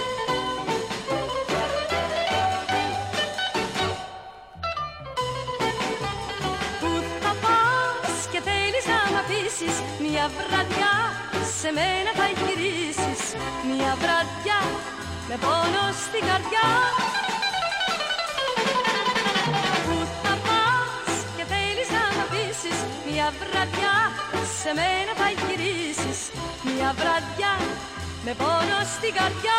Πού θα πας και θέλεις να μ' αφήσεις, μια βραδιά σε μένα θα γυρίσεις. Μια βραδιά με πόνο στην καρδιά. Μια βραδιά σε μένα θα γυρίσεις. Μια βραδιά με πόνο στην καρδιά.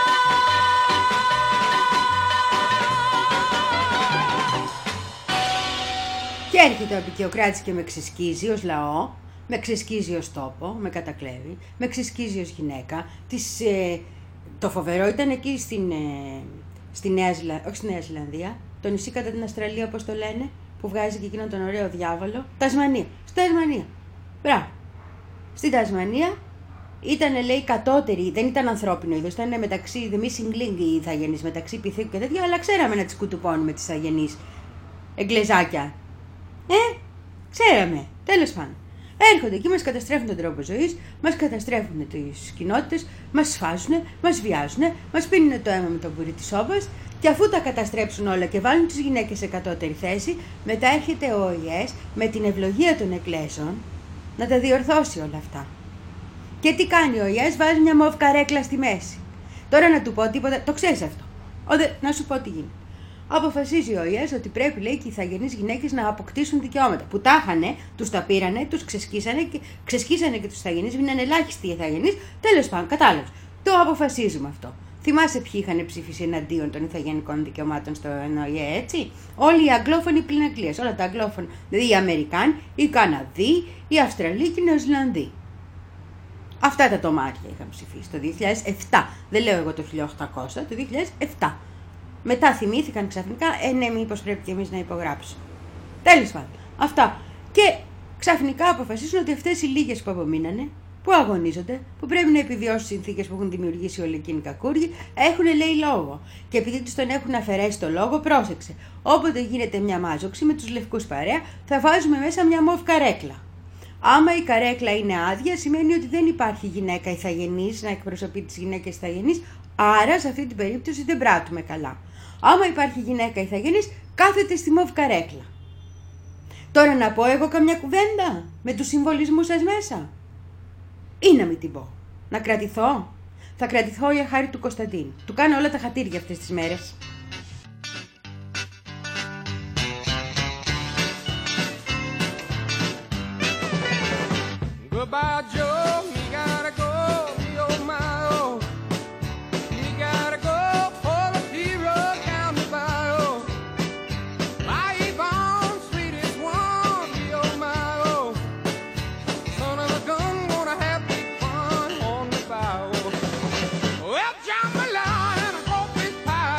Και έρχεται ο Απικιοκράτης και με ξεσκίζει ως λαό, με ξεσκίζει ως τόπο, με κατακλέβει, με ξεσκίζει ως γυναίκα. Της, ε, το φοβερό ήταν εκεί στην, ε, στη Νέα Ζηλανδία, όχι στη Νέα Ζηλανδία, το νησί κατά την Αυστραλία όπως το λένε, που βγάζει και εκείνον τον ωραίο διάβολο. Τασμανία. Στη Τασμανία. Μπράβο. Στη Τασμανία ήταν, λέει, κατώτερη, δεν ήταν ανθρώπινο είδος, ήταν μεταξύ the missing link οι ηθαγενείς, μεταξύ πυθίκου και τέτοια, αλλά ξέραμε να τις κουτουπώνουμε τις ηθαγενείς εγκλεζάκια. Ε, ξέραμε. Τέλος πάντων. Έρχονται εκεί, μας καταστρέφουν τον τρόπο ζωής, μας καταστρέφουν τις κοινότητες, μας σφάζουν, μας βιάζουν, μας πίνουν το αίμα με το μπουρί της σόβας. Και αφού τα καταστρέψουν όλα και βάλουν τις γυναίκες σε κατώτερη θέση, μετά έρχεται ο ΟΗΕ με την ευλογία των εκκλέσεων να τα διορθώσει όλα αυτά. Και τι κάνει ο ΟΗΕ, βάζει μια μοβ καρέκλα στη μέση. Τώρα να του πω τίποτα, το ξέρεις αυτό. Οδε, να σου πω τι γίνεται. Αποφασίζει ο ΟΗΕ ότι πρέπει, λέει, και οι ηθαγενείς γυναίκες να αποκτήσουν δικαιώματα. Που τα είχανε, τους τα πήρανε, τους ξεσκίσανε και, ξεσκίσανε και τους ηθαγενείς, μείναν ελάχιστοι οι ηθαγενείς. Τέλος πάντων, κατάλαβες. Το αποφασίζουμε αυτό. Θυμάσαι ποιοι είχαν ψηφίσει εναντίον των ηθαγενικών δικαιωμάτων στο ΟΗΕ, έτσι? Όλοι οι αγγλόφωνοι πλην Αγγλίας, όλα τα αγγλόφωνα, δηλαδή οι Αμερικάνοι, οι Καναδοί, οι Αυστραλοί και οι Νεοζηλανδοί. Αυτά τα τομάτια είχαν ψηφίσει το δύο χιλιάδες επτά. Δεν λέω εγώ το χίλια οκτακόσια, το δύο χιλιάδες επτά. Μετά θυμήθηκαν ξαφνικά, ε, ναι, μήπως πρέπει και εμείς να υπογράψουμε. Τέλος πάντων, αυτά. Και ξαφνικά αποφασίσουν ότι αυτές οι λίγες που απομείνανε, που αγωνίζονται, που πρέπει να επιβιώσουν συνθήκες που έχουν δημιουργήσει όλοι εκείνοι οι κακούργοι, έχουν, λέει, λόγο. Και επειδή τους τον έχουν αφαιρέσει το λόγο, πρόσεξε. Όποτε γίνεται μια μάζοξη με τους λευκούς παρέα, θα βάζουμε μέσα μια μοβ καρέκλα. Άμα η καρέκλα είναι άδεια, σημαίνει ότι δεν υπάρχει γυναίκα ηθαγενής να εκπροσωπεί τις γυναίκες ηθαγενείς, άρα σε αυτή την περίπτωση δεν πράττουμε καλά. Άμα υπάρχει γυναίκα ηθαγενής, κάθεται στη μοβ καρέκλα. Τώρα να πω εγώ καμιά κουβέντα με τους συμβολισμούς σας μέσα. Ή να μην την πω. Να κρατηθώ. Θα κρατηθώ για χάρη του Κωνσταντίνου. Του κάνω όλα τα χατήρια αυτές τις μέρες.
Goodbye, Joe. You gotta go. Oh my, oh. You gotta go for the hero down the bayou. My Yvonne, sweetest one. Oh my, oh. Son of a gun, gonna have big fun on the bayou. Well, jambalaya and a crawfish pie.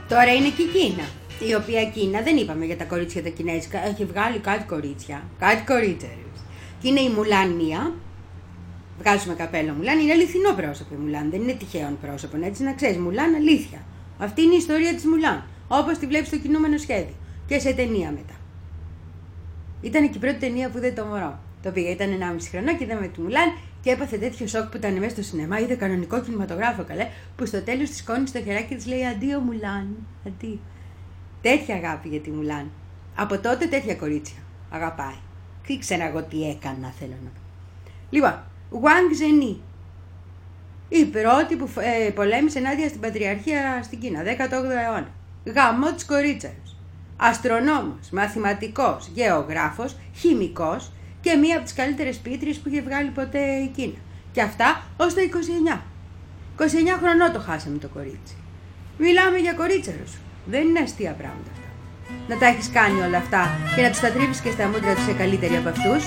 Τώρα είναι και η Κίνα. Η οποία Κίνα, δεν είπαμε για τα κορίτσια τα κινέζικα, έχει βγάλει κάτι κορίτσια, κάτι κορίτσερες. Και είναι η Μουλάν μία. Βγάζουμε καπέλο Μουλάν, είναι αληθινό πρόσωπο η Μουλάν, δεν είναι τυχαίων πρόσωπο. Έτσι να ξέρεις, Μουλάν αλήθεια. Αυτή είναι η ιστορία της Μουλάν, όπως τη βλέπεις στο κινούμενο σχέδιο και σε ταινία μετά. Ήταν και η πρώτη ταινία που είδε το μωρό. Το πήγα, ήταν ενάμιση χρονών και είδαμε τη Μουλάν και έπαθε τέτοιο σοκ που ήταν μέσα στο σινεμά. Είδε κανονικό κινηματογράφο, καλέ, που στο τέλος της κόνει στο χεράκι της λέει αντίο Μουλάν. Αντίο. Τέτοια αγάπη για τη Μουλάν. Από τότε τέτοια κορίτσια αγαπάει. Τι ήξερα εγώ τι έκανα, θέλω να πω. Λοιπόν, Wang Zheni. Η πρώτη που ε, πολέμησε ενάντια στην πατριαρχία στην Κίνα, δέκατο όγδοο αιώνα. Γαμό της κορίτσαρος. Αστρονόμος, μαθηματικός, γεωγράφος, χημικός και μία από τις καλύτερες ποιήτριες που είχε βγάλει ποτέ η Κίνα. Και αυτά ως το είκοσι εννιά. είκοσι εννιά χρονών το χάσαμε το κορίτσι. Μιλάμε για κορίτσαρος. Δεν είναι αστεία πράγματα αυτά. Να τα έχεις κάνει όλα αυτά και να τους τα τρίβεις και στα μούτρα τους σε καλύτεροι από αυτούς.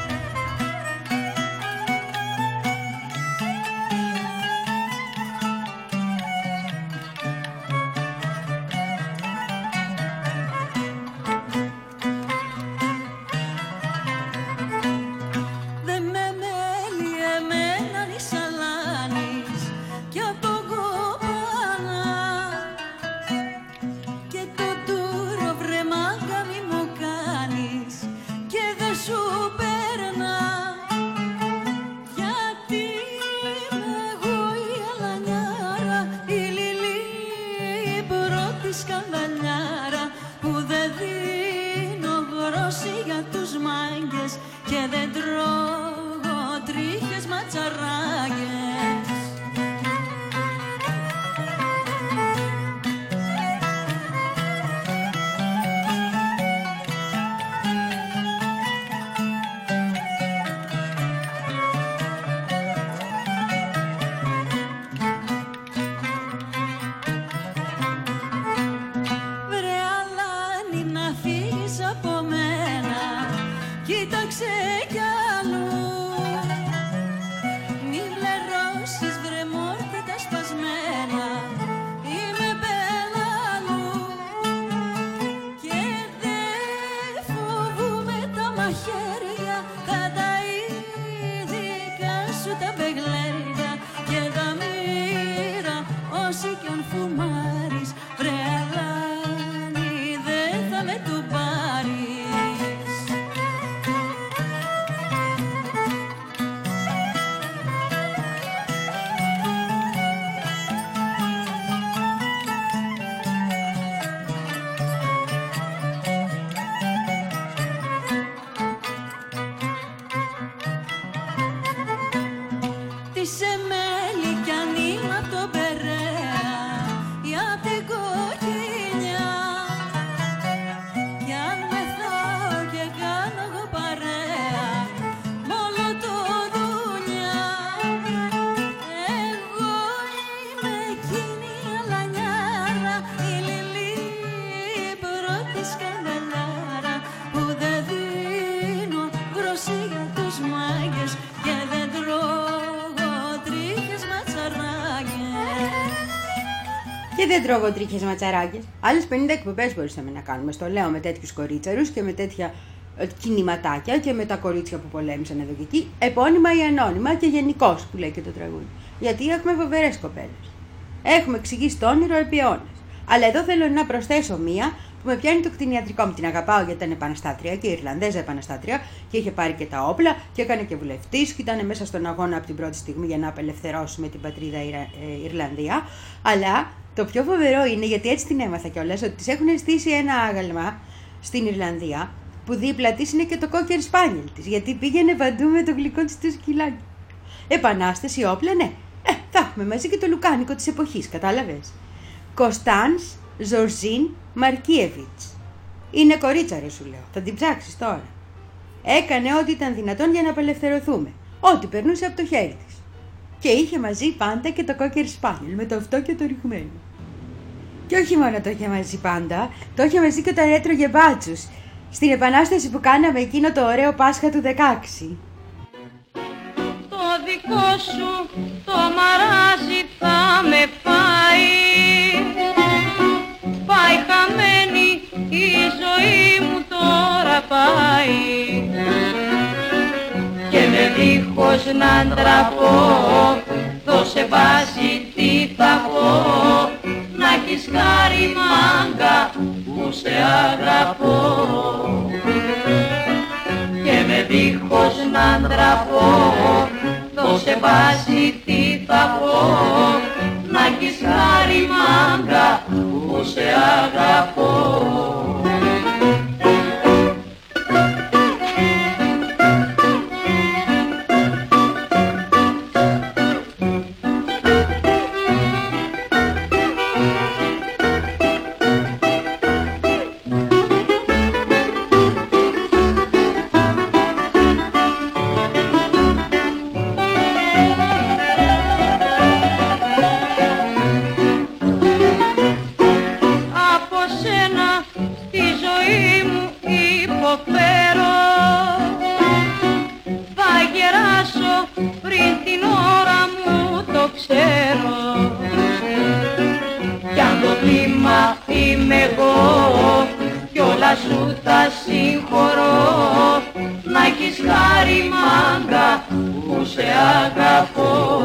Και δεν τρώγω τρίχες ματσαράκες. Άλλες πενήντα εκπομπές μπορούσαμε να κάνουμε. Στο λέω με τέτοιους κορίτσαρους και με τέτοια ε, κινηματάκια και με τα κορίτσια που πολέμησαν εδώ και εκεί. Επώνυμα ή ανώνυμα και γενικώς που λέει και το τραγούδι. Γιατί έχουμε φοβερές κοπέλες. Έχουμε εξηγήσει το όνειρο επί αιώνες. Αλλά εδώ θέλω να προσθέσω μία που με πιάνει το κτηνιατρικό μου. Την αγαπάω γιατί ήταν επαναστάτρια και Ιρλανδέζα επαναστάτρια και είχε πάρει και τα όπλα και έκανε και βουλευτής και ήταν μέσα στον αγώνα από την πρώτη στιγμή για να απελευθερώσουμε την πατρίδα Ιρα... ε, Ιρλανδία. Αλλά το πιο φοβερό είναι, γιατί έτσι την έμαθα κιόλας, ότι της έχουν στήσει ένα άγαλμα στην Ιρλανδία που δίπλα της είναι και το κόκερ σπάνιελ της, γιατί πήγαινε παντού με το γλυκό της το σκυλάκι. Επανάσταση, όπλα, ναι. Ε, θα έχουμε μαζί και το λουκάνικο της εποχής, κατάλαβες. Κωνσταντς Ζορζίν Μαρκίεβιτς. Είναι κορίτσαρε, σου λέω. Θα την ψάξεις τώρα. Έκανε ό,τι ήταν δυνατόν για να απελευθερωθούμε. Ό,τι περνούσε από το χέρι της. Και είχε μαζί πάντα και το κόκερ σπάνιελ με το αυτό και το ρηγμένο. Και όχι μόνο το είχε μαζί πάντα, το είχε μαζί και όταν έτρωγε μπάτσους στην επανάσταση που κάναμε εκείνο το ωραίο Πάσχα του δεκαέξι.
Το δικό σου το μαράζι θα με πάει ζωή μου τώρα πάει και με δίχως να ντραπώ δώσε βάση τι θα πω να έχεις χάρη μάγκα που σε αγαπώ και με δίχως να ντραπώ δώσε βάση τι θα πω να έχεις χάρη μάγκα που σε αγαπώ. Σου θα συγχωρώ να έχεις χάρη μάγκα που σε αγαπώ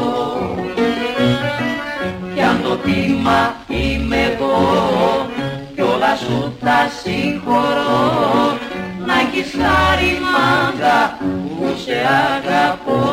κι αν το θύμα είμαι εγώ κι όλα σου θα συγχωρώ να έχεις χάρη μάγκα που σε αγαπώ.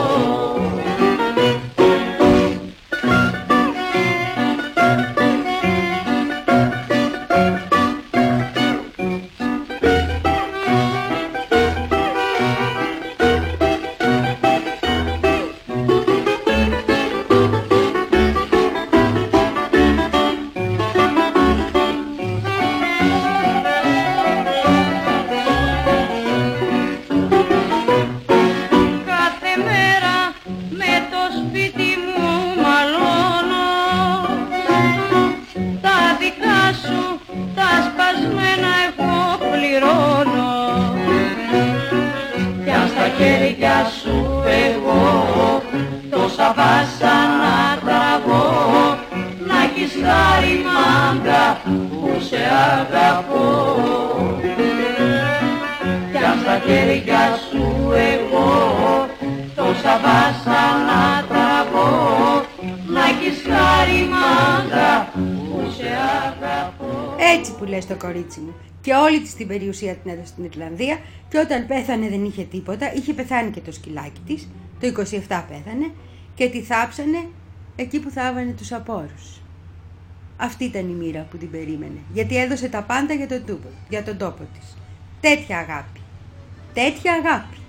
Έτσι που λες το κορίτσι μου. Και όλη της την περιουσία την έδωσε στην Ιρλανδία και όταν πέθανε δεν είχε τίποτα, είχε πεθάνει και το σκυλάκι της, το είκοσι επτά πέθανε και τη θάψανε εκεί που θάβανε τους απόρους. Αυτή ήταν η μοίρα που την περίμενε, γιατί έδωσε τα πάντα για τον τόπο, για τον τόπο της. Τέτοια αγάπη, τέτοια αγάπη.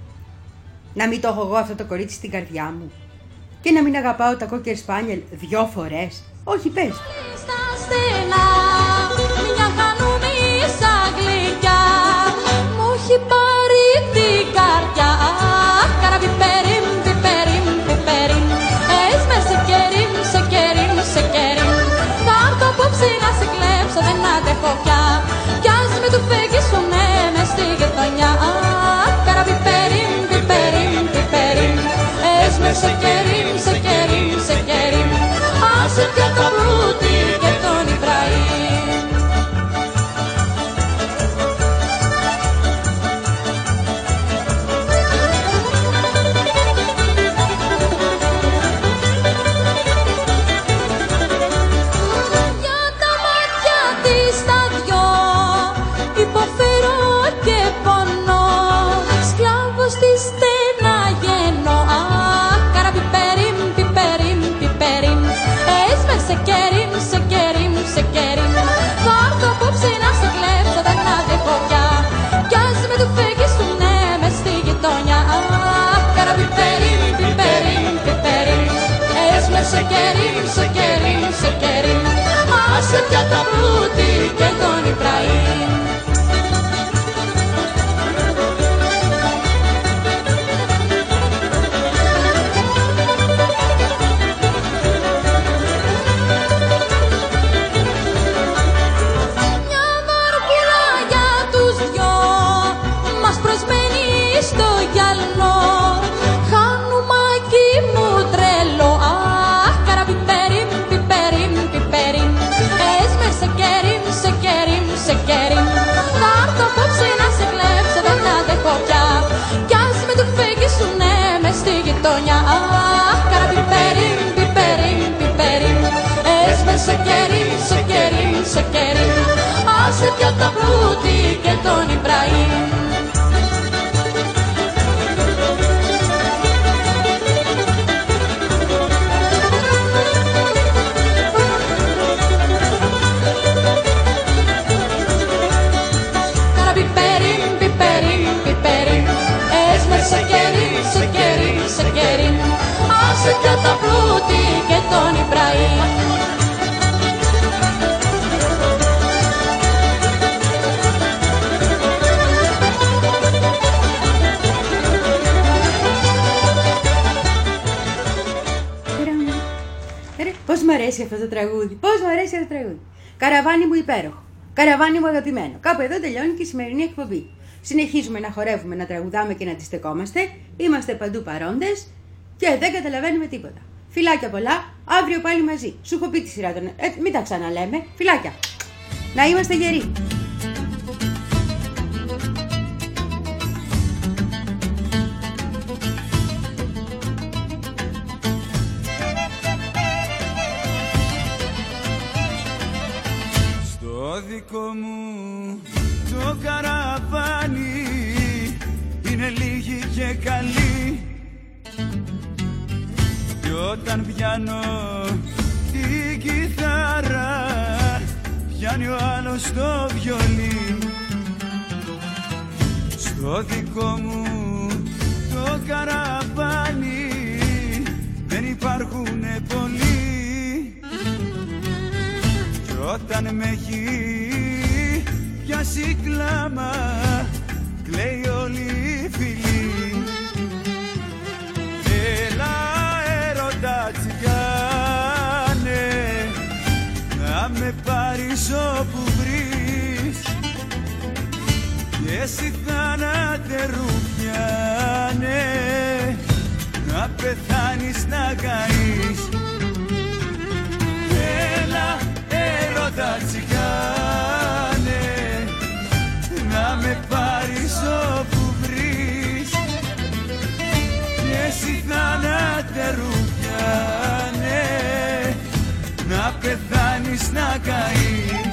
Να μην το έχω εγώ αυτό το κορίτσι στην καρδιά μου και να μην αγαπάω τα κόκκερ σπάνιελ δυο φορές. Όχι, πες.
Στα στενά, μια χανουμίσα γλυκιά μου έχει πάρει την καρδιά. Καραβι περίμ, πιπερίμ, πιπερίμ, ες με σε κερίμ, σε κερίμ, σε κερίμ. Θα έρθω απόψε να σε κλέψω, δεν αντέχω πια κι ας με του φεγγίσουνε μες στη γειτονιά. Καραβι περίμ, πιπερίμ, πιπερίμ, ες με σε κερίμ, σε κερίμ, σε κερίμ. Άσε πια το πλούτι και τον Ιμπραήμ. Για τα μάτια της τα δυο υποφέρω και πονώ, σκλάβος της στεναγενώ. Αχ, καραβι περίμ, πιπερίμ, πιπερίμ, σε κερίμ, σε κερίμ, σε κερίμ. Θα έρθω απόψε να σε κλέψω, δεν αντέχω πια κι ας με του φεγγίσουνε μες στη γειτονιά. Καραβι περίμ, πιπερίμ, πιπερίμ, ες με σε κερίμ, σε κερίμ, σε κερίμ. Άσε πια τα πλούτη και τον Ιμπραήμ. Se querem στη γειτονιά. Καραπιπέριμ, πιπέριμ, πιπέριμ. Έσμε σε κέριμ, σε κέριμ, σε κέριμ. Άσε πια τα πλούτη και τον Ιμπραήμ. Και τα πλούτη και τον Ιμπραήμ.
Πώς μ' αρέσει αυτό το τραγούδι, πώς μ' αρέσει αυτό το τραγούδι. Καραβάνι μου υπέροχο, καραβάνι μου αγαπημένο. Κάπου εδώ τελειώνει και η σημερινή εκπομπή. Συνεχίζουμε να χορεύουμε, να τραγουδάμε και να αντιστεκόμαστε. Είμαστε παντού παρόντες. Και δεν καταλαβαίνουμε τίποτα. Φιλάκια πολλά, αύριο πάλι μαζί. Σου έχω πει τη σειρά των... Ε, μην τα ξαναλέμε. Φιλάκια. Να είμαστε γεροί.
Στο δικό μου το καραβάνι είναι λίγοι και καλοί. Κι όταν πιάνω την κιθάρα, πιάνει ο άλλος το βιολί. Στο δικό μου το καραβάνι δεν υπάρχουνε πολλοί. Κι όταν με έχει πιάσει κλάμα, κλαίει όλη η φυλή. Έλα έρωτα τσιγάνε, να με πάρεις όπου βρεις, και εσύ θάνατε ρουφιάνε, να πεθάνεις να καείς. Έλα έρωτα τσιγάνε, να με πάρεις όπου βρεις, και εσύ θάνατε ρουφιάνε, να πεθάνεις να καείς.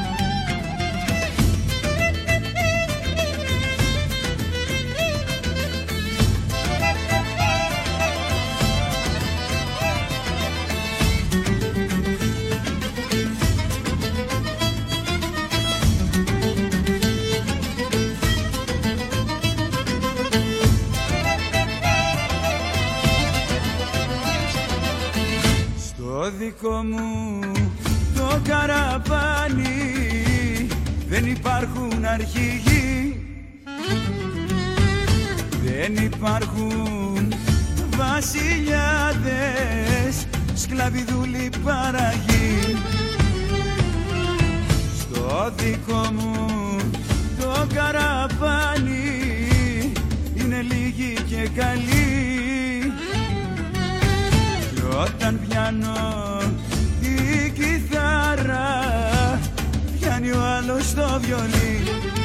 Στο δικό μου το καραβάνι δεν υπάρχουν αρχηγοί, δεν υπάρχουν βασιλιάδες, σκλαβιδούλοι παραγοί. Στο δικό μου το καραβάνι είναι λίγοι και καλοί. Κι όταν πιάνω την κιθάρα, πιάνει ο άλλος το βιολί.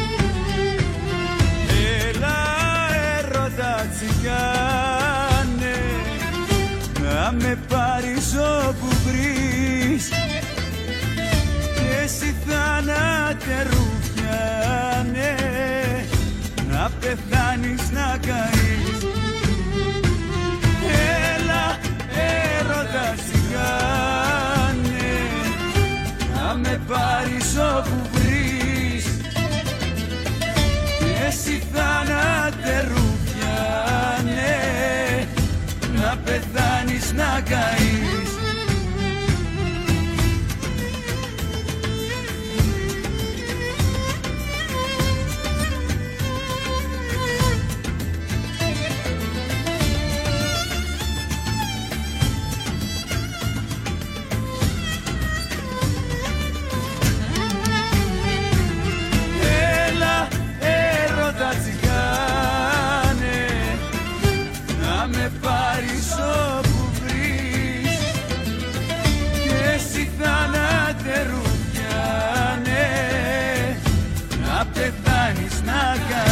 Έλα έρωτα τσιγάνε, να με πάρεις όπου βρεις, και εσύ θάνατε ρουφιάνε, να πεθάνεις να καείς. Έλα έρωτα τσιγάνε, να με πάρεις όπου βρεις, και εσύ θάνατε ρουφιάνε, να πεθάνεις να καείς. Να πεθάνεις να κάνεις.